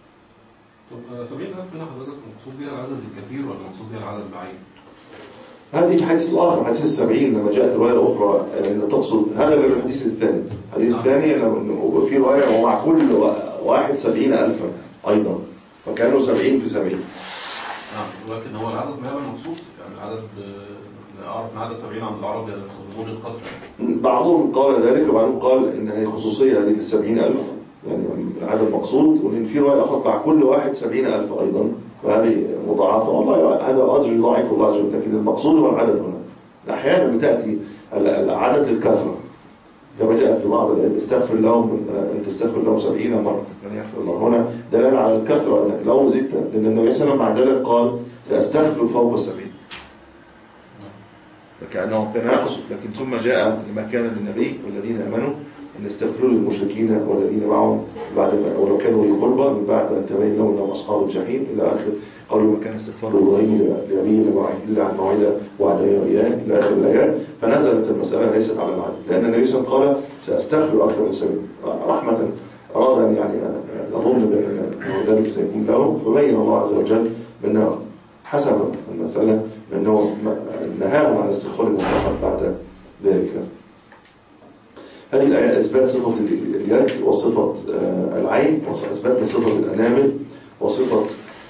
Speaker 3: طب سبعين ألف هنا حضرتك مقصود بها العدد الكثير ولا مقصود بها العدد البعيد؟
Speaker 2: هذه الحديث الآخر، حديث السبعين لما جاءت رواية أخرى أن تقصد هذا غير الحديث الثاني. الحديث الثاني في رواية ومع كل واحد سبعين ألفا أيضا، فكانوا سبعين في سبعين.
Speaker 3: نعم، ولكن هو العدد ما هو المقصود، يعني العدد أعرف أن عدد سبعين عند العرب يسمون القصر.
Speaker 2: بعضهم قال ذلك وبعضهم قال إن هي خصوصية هذه السبعين ألف، يعني العدد مقصود، وإن في رواية أخرى مع كل واحد سبعين ألف أيضا، وهذه مضاعفة. والله هذا أجر ضعيف والله عز وجل، لكن المقصود هو العدد هنا. أحيانا بتأتي العدد للكثرة كما جاء في بعض الآيات استغفر لهم أن تستغفر لهم سبعين مرة يعني يغفر الله. هنا دلالة على الكثرة أنك لو زدت، لأن النبي صلى الله عليه وسلم مع ذلك قال سأستغفر فوق السبعين، كأنه كان يقصد. لكن ثم جاء لما كان للنبي والذين آمنوا أن يستغفروا للمشركين والذين معهم بعد ما ولو كانوا لي قربى من بعد أن تبين لهم أنهم أصحاب الجحيم إلى آخر قالوا ما كان استغفار إبراهيم لأبيه إلا عن موعدة وعدها وإياه إلى آخر الآيات. فنزلت المسألة ليست على العدد، لأن النبي صلى الله عليه وسلم قال سأستغفر أكثر من سبيل رحمة، أراد أن يعني يظن بأن ذلك سيكون له، فبين الله عز وجل بأنه حسب المسألة أنه نهاهم عن الاستغفار المطلق بعد ذلك. هذه الآية إثبات صفة اليد وصفة العين، وإثبات صفة الأنامل وصفة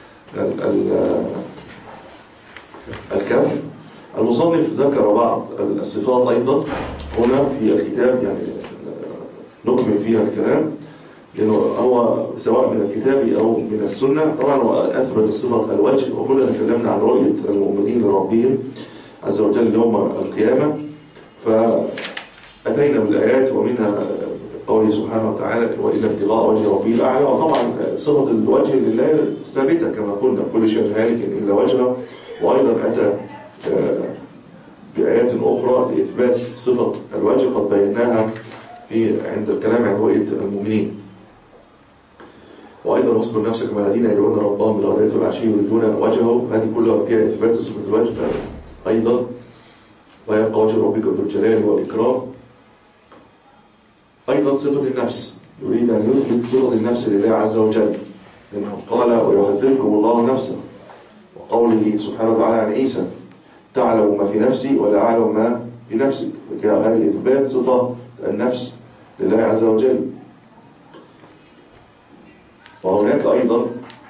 Speaker 2: الكف. المصنف ذكر بعض الصفات أيضا هنا في الكتاب، يعني نكمل فيها الكلام، لأنه هو سواء من الكتاب أو من السنة. طبعا هو أثبت صفة الوجه، وكلنا تكلمنا عن رؤية المؤمنين لربهم عز وجل يوم القيامة، فأتينا بالآيات ومنها قوله سبحانه وتعالى وإلا ابتغاء وجه ربه الأعلى. وطبعا صفة الوجه لله ثابتة كما قلنا، كل شيء هالك إلا وجهه. وأيضا أتى بآيات أخرى لإثبات صفة الوجه قد بيناها في عند الكلام عن رؤية المؤمنين. وأيضا واصبر نفسك مع الذين يدعون ربهم بالغداة والعشي يريدون وجهه، هذه كلها فيها إثبات صفة الوجه أيضا. ويبقى وجه ربك ذو الجلال والإكرام. أيضا صفة النفس، يريد أن يثبت صفة النفس لله عز وجل، لأنه قال ويحذركم الله نفسه. وقوله سبحانه وتعالى عن عيسى تعلم ما في نفسي ولا أعلم ما في نفسي، فهذه إثبات صفة النفس لله عز وجل. وهناك أيضا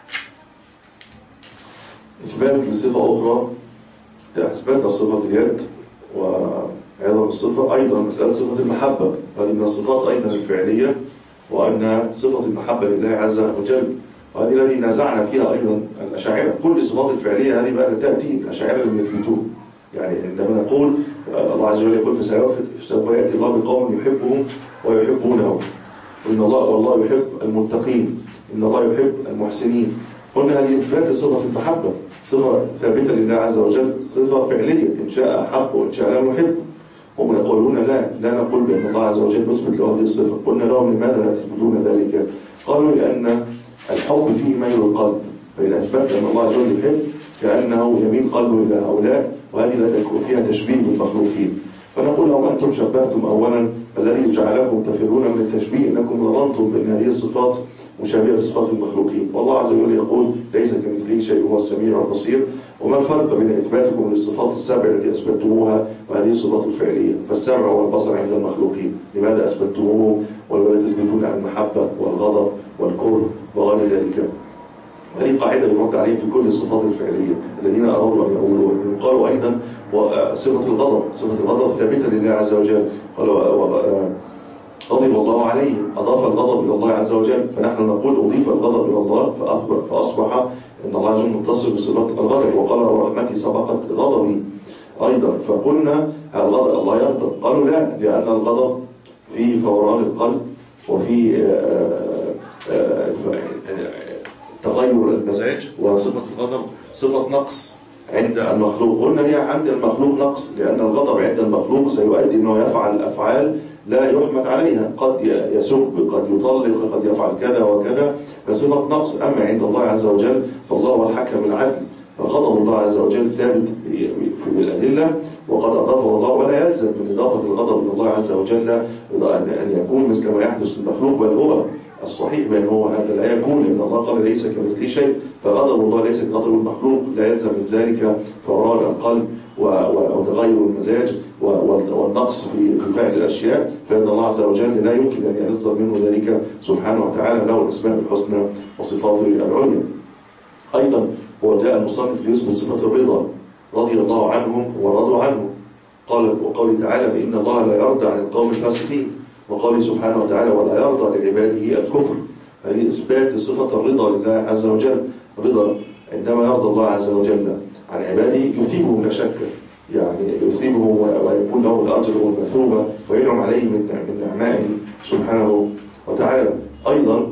Speaker 2: إثبات لصفة أخرى، إثبات صفة اليد وأيضا الصفة أيضا مسألة صفة المحبة، هذه من الصفات أيضا الفعلية، وأن صفة المحبة لله عز وجل، وهذه الذي نزعنا فيها أيضا الأشاعرة. كل الصفات الفعلية هذه بقى تأتي الأشاعرة لم يثبتوه. يعني عندما نقول الله عز وجل يقول فسوف يأتي الله بقوم يحبهم ويحبونه، وإن الله والله يحب المتقين، إن الله يحب المحسنين. قلنا هذه إثبات صفة المحبة، صفة ثابتة لله عز وجل، صفة فعلية، إن شاء أحب وإن شاء لم يحب. هم يقولون لا لا نقول بأن الله عز وجل يثبت له هذه الصفة. قلنا لهم لماذا لا تثبتون ذلك؟ قالوا لأن الحب فيه ميل القلب، فإن أثبت أن الله عز وجل يحب كأنه يميل قلبه إلى هؤلاء، وهذه لا تكون فيها تشبيه بالمخلوقين. فنقول لهم أنتم شبهتم أولا الذي جعلكم تفرون من التشبيه، أنكم ظننتم بأن هذه الصفات مشابهة لصفات المخلوقين، والله عز وجل يقول ليس كمثله شيء هو السميع البصير. وما الفرق بين إثباتكم للصفات السبع التي أثبتموها وهذه الصفات الفعلية؟ فالسمع والبصر عند المخلوقين لماذا أثبتموه ولا تثبتون المحبة والغضب والكره وغير ذلك؟ هذه قاعدة يرد عليهم في كل الصفات الفعلية الذين أرادوا أن يقولوا. قالوا أيضا صفة الغضب، صفة الغضب ثابتة لله عز وجل، قالوا غضب الله عليه، أضاف الغضب إلى الله عز وجل، فنحن نقول أضيف الغضب إلى الله فأصبح أن الله عز وجل متصل بصفات الغضب. وقال رحمتي سبقت غضبي أيضا، فقلنا الغضب الله يغضب. قالوا لا، لأن الغضب فيه فوران القلب وفيه تغير المزاج، وصفة الغضب صفة نقص عند المخلوق. قلنا هي عند المخلوق نقص، لأن الغضب عند المخلوق سيؤدي أنه يفعل أفعال لا يحمد عليها، قد يسب، قد يطلق، قد يفعل كذا وكذا، فصفة نقص. أما عند الله عز وجل فالله هو الحكم العدل، فغضب الله عز وجل ثابت بالأدلة وقد أضافه الله، ولا يلزم من إضافة الغضب إلى الله عز وجل أن يكون مثل ما يحدث للمخلوق، بل هو الصحيح بأن هو هذا لا يكون، لأن الله قال ليس كمثله شيء، فغضب الله ليس كغضب المخلوق، لا يلزم من ذلك فوران القلب وتغير المزاج والنقص في فعل الأشياء، فإن الله عز وجل لا يمكن أن يصدر منه ذلك سبحانه وتعالى، له الأسماء الحسنى وصفاته العليا. أيضا هو جاء المصنف ليثبت صفة الرضا، رضي الله عنهم ورضوا عنه. قال وقال تعالى إن الله لا يرضى عن القوم الفاسقين، وقال سبحانه وتعالى ولا يرضى لعباده الكفر. هذه إثبات لصفة الرضا لله عز وجل. رضا عندما يرضى الله عز وجل عن عباده يثيبه لا شك، يعني يثيبه ويكون له الأجر والمثوبة وينعم عليه من من نعمائه سبحانه وتعالى. أيضا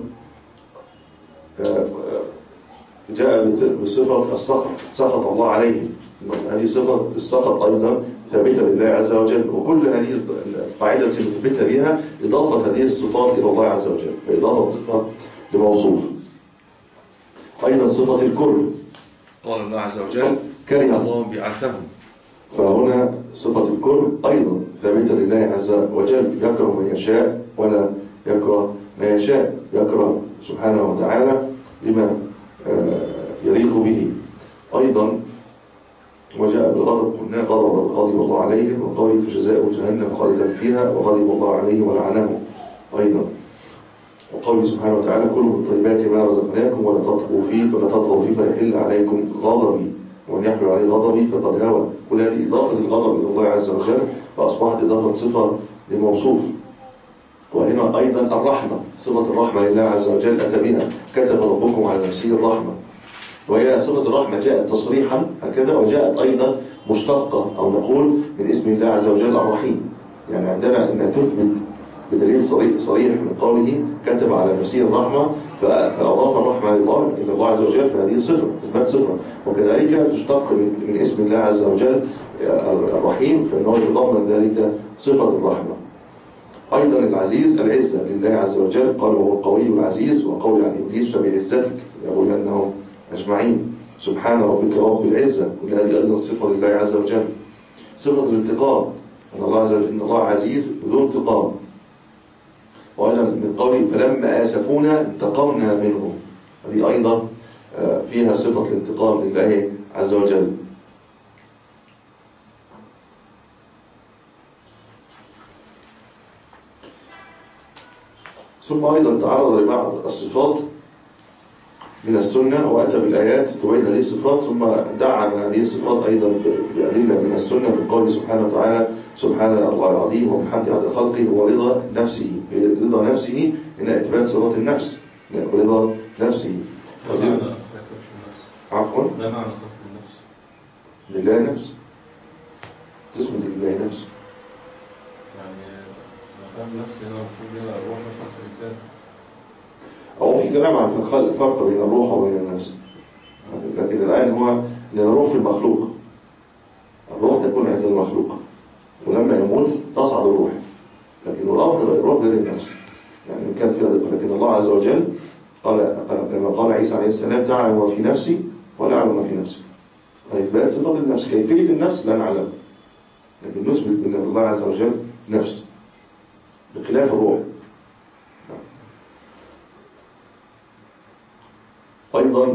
Speaker 2: جاء بصفة السخط، سخط الله عليه. هذه صفة السخط أيضا ثابتة لله عز وجل، وكل هذه القاعدة التي نثبتها بها إضافة هذه الصفات إلى الله عز وجل، فإضافة صفة لموصوف. أيضا صفة الكره، قال الله عز وجل كره الله بعثهم، فهنا صفة الكره أيضا ثابتة لله عز وجل، يكره من يشاء ولا يكره ما يشاء، يكره سبحانه وتعالى لما يليق به. أيضا وجاء بالغضب قلنا غضب غضب الله عليهم، وقال فجزاؤه جهنم خالدا فيها وغضب الله عليه ولعنه. أيضا وقال سبحانه وتعالى كلوا من طيبات ما رزقناكم ولا تطغوا فيه ولا تطغوا فيه فيحل عليكم غضبي ومن يحمل عليه غضبي فقد هوى. كل هذه إضافة الغضب إلى الله عز وجل، فأصبحت إضافة صفة للموصوف. وهنا أيضا الرحمة، صفة الرحمة لله عز وجل أتى بها، كتب ربكم على نفسه الرحمة، وهي صفة الرحمة جاءت تصريحا هكذا، وجاءت أيضا مشتقة أو نقول من اسم الله عز وجل الرحيم. يعني عندنا أن تثبت بدليل صريح من قوله كتب على نفسه الرحمة، فأضاف الرحمة لله إلى الله عز وجل، فهذه صفة، إثبات صفة. وكذلك تشتق من اسم الله عز وجل الرحيم، فإنه يتضمن ذلك صفة الرحمة. أيضا العزيز العزة لله عز وجل، قال وهو القوي العزيز، وقول عن إبليس فبعزتك لأغوينهم أجمعين. سبحان ربك رب العزة، كل هذه أيضا صفة لله عز وجل. صفة الانتقام، أن الله عز وجل إن الله عزيز ذو انتقام. وأيضا من قوله فلما آسفونا انتقمنا منهم، هذه أيضا فيها صفة الانتقام لله عز وجل. ثم أيضا تعرض لبعض الصفات من السنة وأتى بالآيات تبين هذه الصفات، ثم دعم هذه الصفات أيضا بأدلة من السنة من قوله سبحانه وتعالى سبحان الله العظيم وبحمده عدد خلقه ورضا نفسه. رضا نفسه هنا إثبات صفات النفس، رضا نفسه. عفوا
Speaker 3: لا معنى صفة النفس
Speaker 2: لله نفس، تثبت لله نفس.
Speaker 3: يعني مفهوم نفسي هنا المفروض بيها الروح مثلا في الإنسان،
Speaker 2: أو في كلام عن الفرق بين الروح وبين النفس، لكن الآن هو أن الروح في المخلوق، الروح تكون عند المخلوق، ولما يموت تصعد الروح، لكن الروح غير النفس، يعني إن كان فيها دقة. لكن الله عز وجل قال كما قال عيسى عليه السلام تعلم ما في نفسي ولا أعلم ما في نفسي، فإثبات صفات النفس. كيفية النفس لا نعلم، لكن نثبت أن الله عز وجل نفس بخلاف الروح. أيضا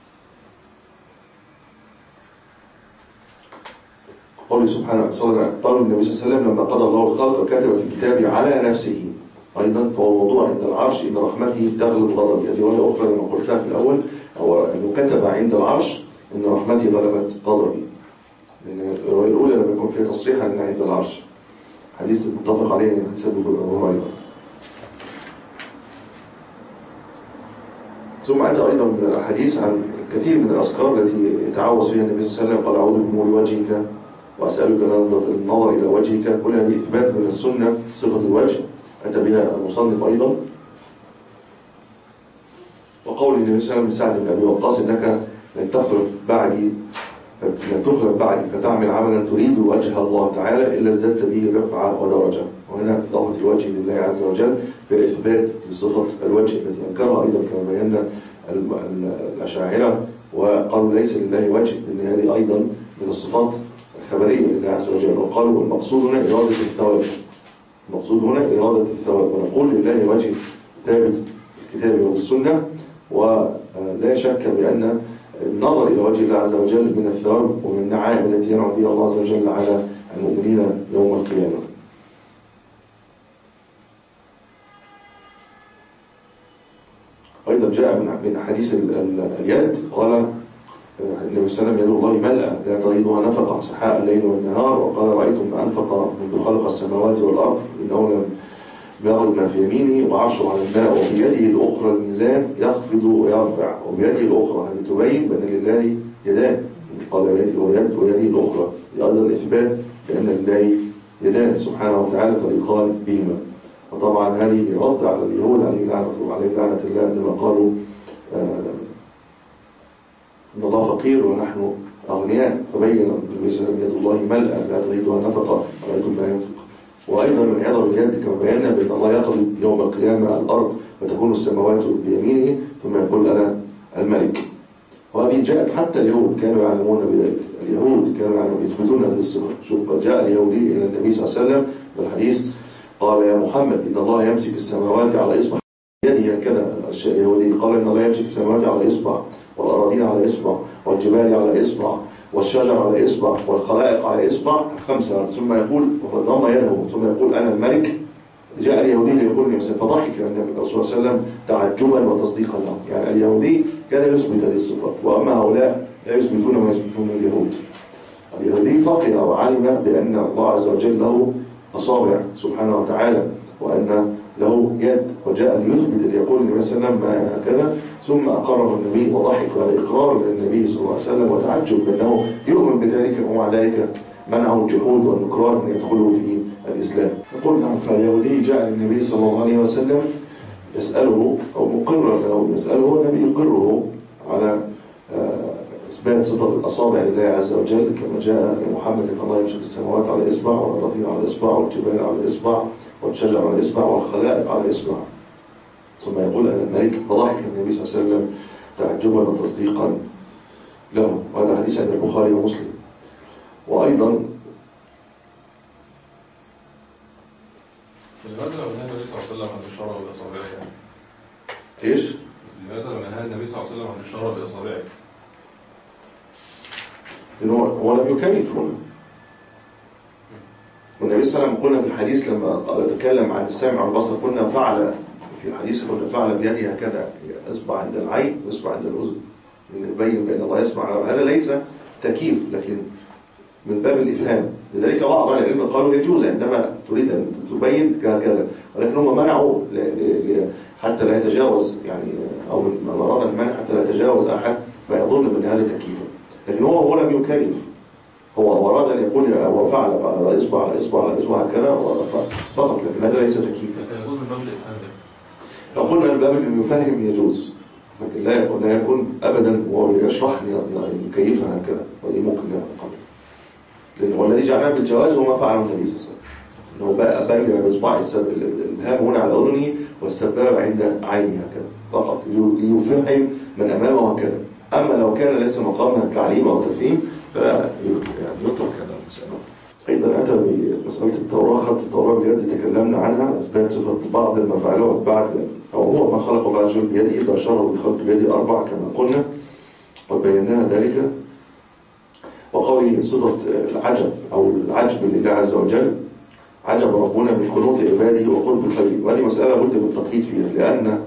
Speaker 2: قال سبحانه وتعالى قال النبي صلى الله عليه وسلم لما قضى الله الخلق كتب في كتابه على نفسه. أيضا فهو موضوع عند العرش إن رحمته تغلب غضبه. هذه رواية أخرى لما قلتها في الأول، أو أنه كتب عند العرش إن رحمته غلبت غضبي، لأن الرواية الأولى لما يكون فيها تصريحا أن عند العرش، حديث متفق عليه من سبب أبو هريرة. ثم أتى أيضا من الأحاديث عن كثير من الأذكار التي يتعوذ فيها النبي صلى الله عليه وسلم، قال أعوذ بنور وجهك وأسألك النظر إلى وجهك. كل هذه إثبات من السنة صفة الوجه أتى بها المصنف أيضا. وقول النبي صلى الله عليه وسلم لسعد بن أبي وقاص إنك لن تخلف بعدي لن تخلف بعدي فتعمل عملا تريد وجه الله تعالى إلا ازددت به رفعة ودرجة. وهنا إضافة الوجه لله عز وجل بالإثبات لصفة الوجه التي أنكرها أيضا كما بينا الأشاعرة، وقالوا ليس لله وجه، لأن هذه أيضا من الصفات الخبرية لله عز وجل. وقالوا المقصود هنا إرادة الثواب، المقصود هنا إرادة الثواب. ونقول لله وجه ثابت في الكتاب والسنة، ولا شك بأن النظر إلى وجه الله عز وجل من الثواب ومن النعائم التي ينعم بها الله عز وجل على المؤمنين يوم القيامة. أيضا جاء من حديث اليد قال النبي صلى الله عليه وسلم: يد الله ملأى لا تغيضها نفقة سحاء الليل والنهار. وقال: رأيتم ما أنفق منذ خلق السماوات والأرض إنه لم يغض ما في يمينه وعرشه على الماء وبيده الأخرى الميزان يخفض ويرفع وبيده الأخرى. هذه تبين بأن لله يدان. قال: ويد ويده الأخرى، أيضا الإثبات بأن لله يدان سبحانه وتعالى فليقال بهما. وطبعا هذه رد على اليهود عليه لعنة عليه لعنة الله عندما قالوا إن الله فقير ونحن أغنياء، فبين النبي صلى الله عليه وسلم: يد الله ملأى لا تغيضها نفقة رأيتم ما ينفق. وأيضا من عظم اليد كما بينا بأن الله يقضي يوم القيامة الأرض وتكون السماوات بيمينه ثم يقول: أنا الملك. وهذه جاءت حتى اليهود كانوا يعلمون بذلك. اليهود كانوا يعلمون يثبتون هذه الصفة. شوف، جاء اليهودي إلى النبي صلى الله عليه وسلم بالحديث قال: يا محمد إن الله يمسك السماوات على إصبع يده هكذا. اليهودي قال: إن الله يمسك السماوات على إصبع والأراضين على إصبع والجبال على إصبع والشجر على إصبع والخلائق على إصبع خمسة. ثم يقول وضم يده ثم يقول: أنا الملك. جاء اليهودي ليقول لي فضحك الرسول صلى الله عليه وسلم تعجبا وتصديقا له. يعني اليهودي كان يثبت هذه الصفات، وأما هؤلاء لا يثبتون ما يثبتون اليهود. اليهودي فقه وعلم بأن الله عز وجل له أصابع سبحانه وتعالى وأن له يد، وجاء ليثبت ليقول النبي صلى الله عليه وسلم هكذا، ثم أقره النبي وضحك على إقرار من النبي صلى الله عليه وسلم وتعجب بأنه يؤمن بذلك ومع ذلك منعه الجحود والنكران من يدخلوا في الإسلام. يقول: نعم. فاليهودي جاء للنبي صلى الله عليه وسلم يسأله أو مقرا له يسأله، والنبي يقره على إثبات صفة الأصابع لله عز وجل كما جاء: يا محمد إن الله يمسك السماوات على إصبع والأراضين على إصبع والجبال على إصبع والشجر على إصبع والخلائق على إصبع. ثم يقول: أنا الملك. فضحك النبي صلى الله عليه وسلم تعجبا وتصديقا له. وهذا حديث عند البخاري ومسلم. وأيضا
Speaker 3: لماذا لو نهى النبي صلى الله عليه وسلم عن الإشارة بإصابعه؟
Speaker 2: إيش؟
Speaker 3: لماذا لو نهى النبي صلى الله عليه وسلم عن الإشارة بإصابعه؟
Speaker 2: لأنه هو لم يكيف هنا. والنبي صلى الله عليه وسلم قلنا في الحديث لما تكلم عن السمع والبصر قلنا فعل في الحديث قلنا فعل بيده هكذا، إصبع عند العين وإصبع عند الأذن، يبين بأن الله يسمع. هذا ليس تكييف لكن من باب الإفهام. لذلك بعض أهل العلم قالوا يجوز عندما تريد أن تبين كهكذا، ولكن هم منعوا حتى لا يتجاوز، يعني أو من أراد المنع حتى لا يتجاوز أحد فيظن بأن هذا تكييف. لكن هو هو لم يكيف، هو أراد أن يقول هو فعل على إصبع على إصبع على إصبع هكذا فقط، لكن هذا ليس تكييفا.
Speaker 3: يجوز من باب الإفهام ده.
Speaker 2: لو قلنا من باب المفهم يجوز، لكن لا يكون لا يكون أبدا وهو يشرح يكيفها هكذا، ودي ممكن لها قبل. لأن والذي جعلنا بالجواز هو ما فعله النبي صلى الله عليه وسلم، أنه بين بإصبع الإبهام هنا على أذنه والسبابة عند عينه هكذا فقط ليفهم من أمامه هكذا. أما لو كان ليس مقامها تعليم أو تفهيم فلا يعني يترك هذا المسألة. أيضا أتى بمسألة التوراة، خط التوراة بيد تكلمنا عنها، إثبات صفة بعض ما فعله بعد أو هو ما خلق الله عز وجل بيده، فأشاره بخلق بيده أربعة كما قلنا وبيناها ذلك. وقوله صفة العجب أو العجب لله عز وجل: عجب ربنا من قنوط عباده وقرب خيره. وهذه مسألة بد من التدقيق فيها، لأن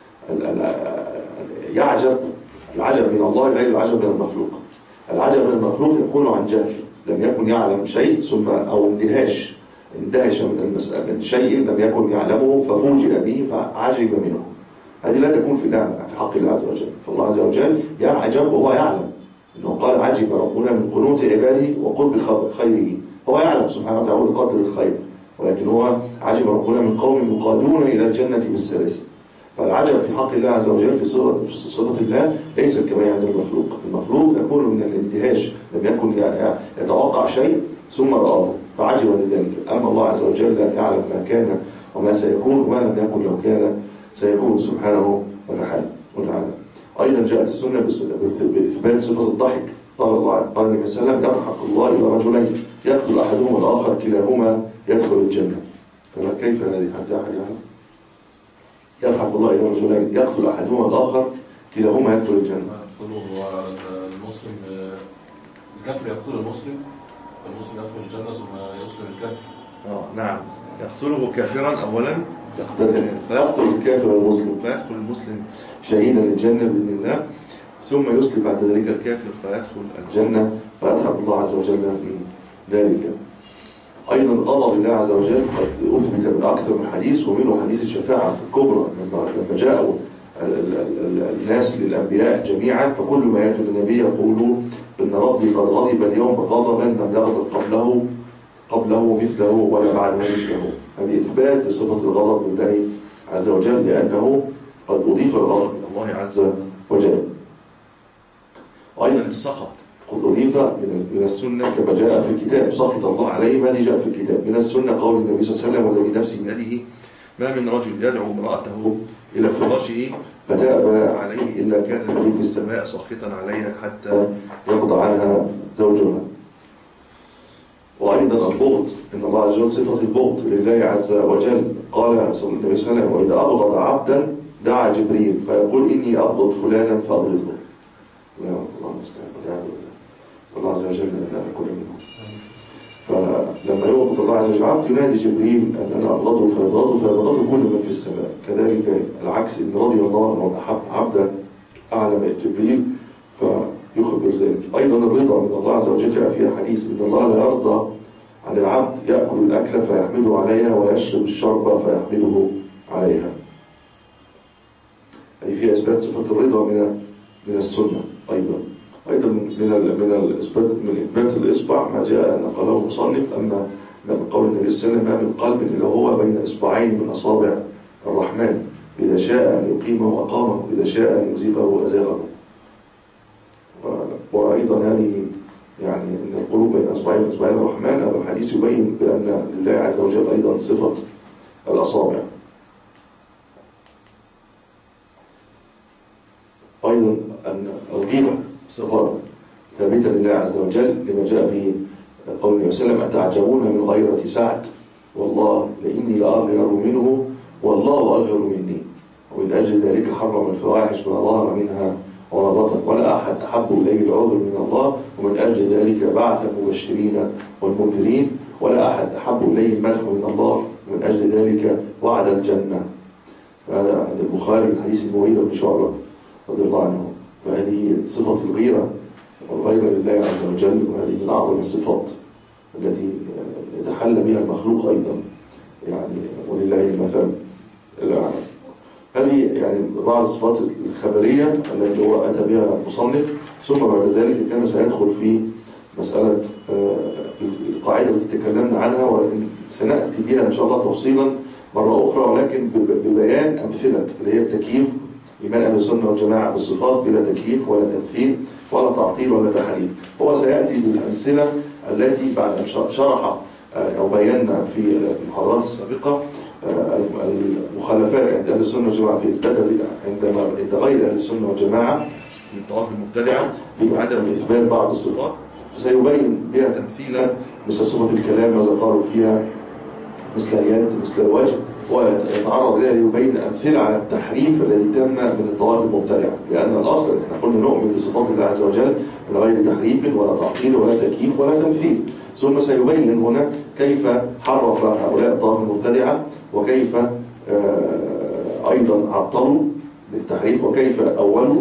Speaker 2: يعجب العجب من الله غير العجب من المخلوق. العجب من المخلوق يكون عن جهل، لم يكن يعلم شيء ثم أو اندهاش اندهش من المسألة من شيء لم يكن يعلمه ففوجئ به فعجب منه. هذه لا تكون في الله في حق الله عز وجل. فالله عز وجل يعجب وهو يعلم، إنه قال: عجب ربنا من قنوط عباده وقرب خيره. هو يعلم سبحانه وتعالى قدر الخير، ولكن هو عجب ربنا من قوم يقادون إلى الجنة بالسلاسل. فالعجب في حق الله عز وجل في صفة في صفة الله ليس كما عند المخلوق. المخلوق يكون من الاندهاش، لم يكن يتوقع شيء ثم رآه فعجب لذلك. أما الله عز وجل يعلم ما كان وما سيكون وما لم يكن لو كان سيكون سبحانه وتعالى. أيضا جاءت السنة بإثبات صفة الضحك. قال الله قال النبي صلى الله عليه وسلم: يضحك الله إلى رجلين يقتل أحدهما الآخر كلاهما يدخل الجنة. فما كيف هذه حتى أحد يعلم؟ يضحك الله إلى رجلين يقتل أحدهما الآخر كلاهما يدخل الجنة.
Speaker 3: يقتله هو المسلم، الكافر يقتل المسلم، المسلم يدخل الجنة ثم يسلم الكافر.
Speaker 2: اه نعم، يقتله كافرا أولا يقتتل، فيقتل الكافر المسلم فيدخل المسلم شهيدا للجنة بإذن الله، ثم يسلم بعد ذلك الكافر فيدخل الجنة فيضحك الله عز وجل من ذلك. أيضا غضب الله عز وجل قد أثبت من أكثر من حديث، ومنه حديث الشفاعة الكبرى لما جاءوا الناس للأنبياء جميعا فكل ما يأتي النبي يقولوا إن ربي قد غضب اليوم غضبا لم يغضب قبله قبله مثله ولا بعده مثله. هذه إثبات لصفة الغضب لله عز وجل، لأنه قد أضيف الغضب إلى الله عز وجل. أيضا السخط قد أضيف من السنة كما جاء في الكتاب، سخط الله عليه ما جاء في الكتاب. من السنة قول النبي صلى الله عليه وسلم والذي نفسي بيده ما من رجل يدعو امرأته إلى فراشه فتأبى عليه إلا كان الذي في السماء ساخطا عليها حتى يقضى عنها زوجها. وأيضا البغض، إن الله عز وجل صفة البغض لله عز وجل. قال النبي صلى الله عليه وسلم وإذا أبغض عبدا دعا جبريل فيقول إني أبغض فلانا فأبغضه. الله المستعان، والله عز وجل لا نكون منهم. فلما يبغض الله عز وجل عبد ينادي جبريل أن أنا أبغضه فيبغضه فيبغضه كل من في السماء. كذلك العكس، إن رضي الله عنه أحب عبدا أعلم جبريل فيخبر ذلك. أيضا الرضا من الله عز وجل جاء فيها حديث إن الله لا يرضى عن العبد يأكل الأكل فيحمله عليها ويشرب الشرب فيحمله عليها. أي فيها إثبات صفة الرضا من من السنة. أيضا أيضا من من الإثبات من إثبات الإصبع ما جاء نقله المصنف أما من قول النبي صلى الله عليه وسلم ما من قلب إلا هو بين إصبعين من أصابع الرحمن إذا شاء أن يقيمه أقامه وإذا شاء أن يزيغه أزاغه. وأيضا هذه يعني أن القلوب بين أصبعين من أصبعين الرحمن، هذا الحديث يبين بأن لله عز وجل أيضا صفة الأصابع. أيضا أن الغيبة صفة ثابتة لله عز وجل لما جاء به قول النبي صلى الله عليه وسلم أتعجبون من غيرة سعد والله لإني لأغير منه والله أغير مني، ومن أجل ذلك حرم الفواحش ما ظهر منها وما بطن ولا أحد أحب إليه العذر من الله، ومن أجل ذلك بعث المبشرين والمنذرين ولا أحد أحب إليه المدح من الله، ومن أجل ذلك وعد الجنة. فهذا عند البخاري الحديث المغيرة بن شعبة رضي الله عنه. وهذه صفة الغيرة والغيرة لله عز وجل، وهذه من أعظم الصفات التي يتحلى بها المخلوق أيضا يعني، ولله المثل الأعلى. هذه يعني بعض الصفات الخبرية التي هو أتى بها المصنف، ثم بعد ذلك كان سيدخل في مسألة القاعدة التي تكلمنا عنها، ولكن سنأتي بها إن شاء الله تفصيلا مرة أخرى، ولكن ببيان أمثلة اللي هي التكييف. إيمان أهل السنة والجماعة بالصفات بلا تكييف ولا تمثيل ولا تعطيل ولا تحريف. هو سيأتي بالأمثلة التي بعد أن شرح أو بينا في المحاضرات السابقة المخالفات عند أهل السنة والجماعة في إثبات عندما عند غير أهل السنة والجماعة من طواف المبتدعة في عدم إثبات بعض الصفات، سيبين بها تمثيلا مثل صفة الكلام ماذا قالوا فيها، مثل اليد، مثل الوجه، ويتعرض إليها ليبين أمثلة على التحريف الذي تم من الطوائف المبتدعة. لأن الأصل إحنا قلنا نؤمن بصفات الله عز وجل من غير تحريف ولا تعطيل ولا تكييف ولا تمثيل، ثم سيبين هنا كيف حرف هؤلاء الطوائف المبتدعة وكيف أيضا عطلوا بالتحريف وكيف أولوا،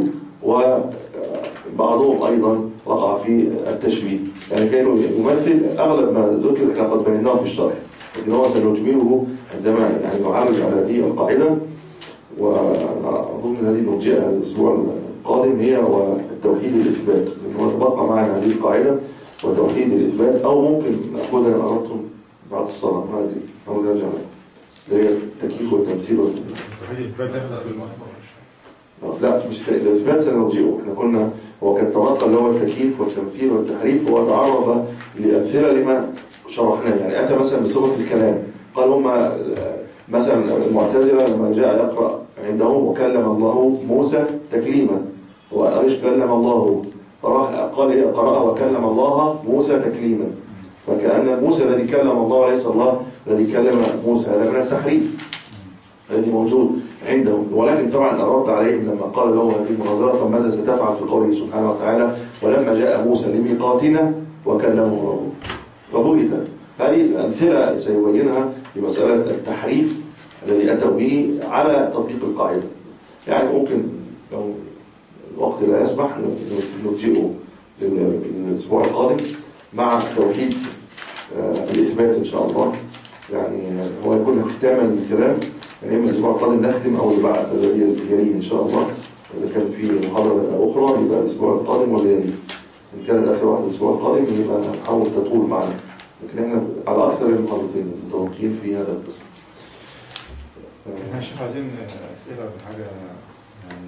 Speaker 2: وبعضهم أيضا وقع في التشبيه. يعني كانوا يمثل أغلب ما ذكر إحنا قد بيناه في الشرح، لكن هو سنجمله عندما يعني نعرج على هذه القاعدة. وأظن هذه نرجئها الأسبوع القادم هي والتوحيد الإثبات، لأنه تبقى معنا هذه القاعدة وتوحيد الإثبات، أو ممكن نأخذها إن أردتم بعد الصلاة ما أدري أو نرجع اللي هي التكييف والتمثيل والتمثيل.
Speaker 4: توحيد الإثبات لسه في المصدر.
Speaker 2: لا مش الإثبات سنرجئه، احنا كنا هو كان توقع اللي هو التكييف والتمثيل والتحريف، هو تعرض لأمثلة لما شرحناه. يعني أتى مثلا بصفة الكلام، قال هم مثلا المعتزلة لما جاء يقرأ عندهم وكلم الله موسى تكليما، وإيش كلم الله؟ فراح قال إيه قرأه وكلم الله موسى تكليما، فكأن موسى الذي كلم الله وليس الله الذي كلم موسى. هذا من التحريف الذي موجود. عندهم. ولكن طبعا الرد عليهم لما قال له هذه المناظرة طب ماذا ستفعل في قوله سبحانه وتعالى ولما جاء موسى لميقاتنا وكلمه ربه فبهت. هذه الأمثلة سيبينها في مسألة التحريف الذي أتوا به على تطبيق القاعدة. يعني ممكن لو الوقت لا يسمح نرجئه للأسبوع القادم مع توحيد الإثبات إن شاء الله. يعني هو يكون ختاما للكلام، يعني إما الأسبوع القادم نختم أو اللي بعد الذي يليه إن شاء الله. إذا كان في محاضرة أخرى يبقى الأسبوع القادم واللي يليه. إن كان آخر واحد الأسبوع القادم يبقى نحاول تطول معنا، لكن إحنا على أكثر من محاضرتين متوقعين في هذا القسم.
Speaker 4: احنا شوف عايزين أسئلة بحاجة يعني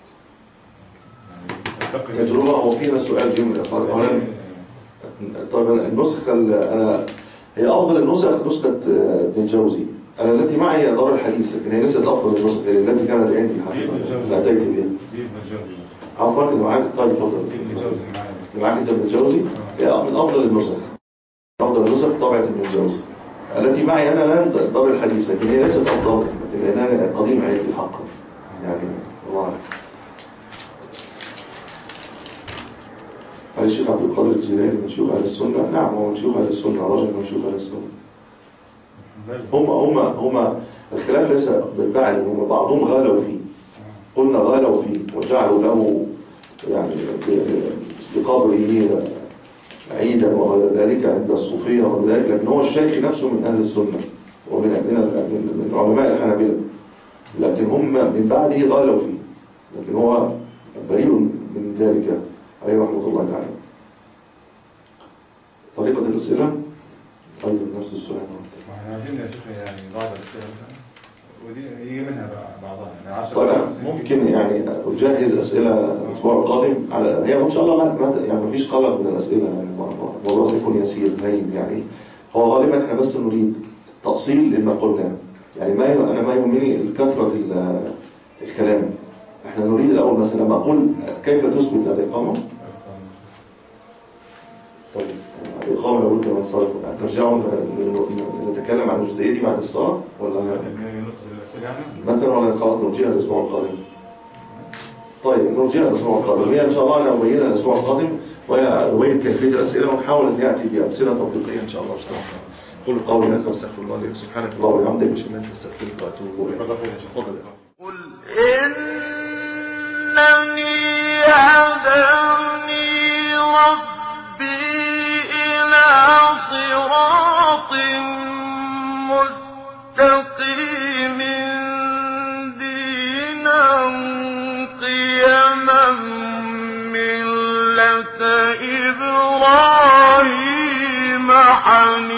Speaker 4: يعني
Speaker 2: تجربة. هو فينا سؤال جميل أولا. طبعا النسخة أنا هي أفضل النسخ نسخة ابن الجوزي. أنا التي معي هي دار الحديث، لكن هي ليست أفضل النسخ التي كانت عندي حقيقة لا أتيت بها. عفوا اللي معاك طيب تفضل. اللي معاك ابن الجوزي هي من أفضل النسخ. أفضل النسخ طبعة ابن الجوزي. التي معي أنا الآن دار الحديث، لكن هي ليست أفضل لأنها قديمة عندي حقا. يعني الله أعلم. هل الشيخ عبد القادر الجيلاني من شيوخ أهل السنة؟ نعم هو من شيوخ أهل السنة، رجل من شيوخ أهل السنة. هم هم هم الخلاف ليس بالبعد، هم بعضهم غالوا فيه. قلنا غالوا فيه وجعلوا له يعني بقبره عيدا وغير ذلك عند الصوفية وغير ذلك، لكن هو الشيخ نفسه من أهل السنة ومن من علماء الحنابلة، لكن هم من بعده غالوا فيه، لكن هو بريء من ذلك عليه رحمة الله تعالى. طريقة الأسئلة أيضا نفس السؤال.
Speaker 4: احنا عايزين يا شيخ يعني بعض الأسئلة ودي يجي منها بعضها يعني عشرة.
Speaker 2: طيب ممكن يعني أجهز أسئلة الأسبوع القادم على هي إن شاء الله ما يعني ما فيش قلق من الأسئلة، يعني الموضوع سيكون يسير هين. يعني هو غالبا إحنا بس نريد تأصيل لما قلناه، يعني ما أنا ما يهمني كثرة الكلام. إحنا نريد الأول مثلا لما أقول كيف تثبت هذه الإقامة. طيب الإقامة لو قلت من صار ترجعوا نتكلم عن الجزئية دي بعد الصلاة ولا مثلا ولا خلاص نرجيها الأسبوع القادم؟ طيب نرجيها الأسبوع القادم. هي إن شاء الله أنا أبينها الأسبوع القادم ونبين كيفية الأسئلة ونحاول أن نأتي بأمثلة تطبيقية إن شاء الله. قل قولي هذا واستغفر الله لي. سبحانك اللهم وبحمدك أشهد أن لا إله إلا أنت أستغفرك وأتوب إليك.
Speaker 1: قل إنني هداني ربي إلى صراط مستقيم دينا قيما ملة إبراهيم حنيفا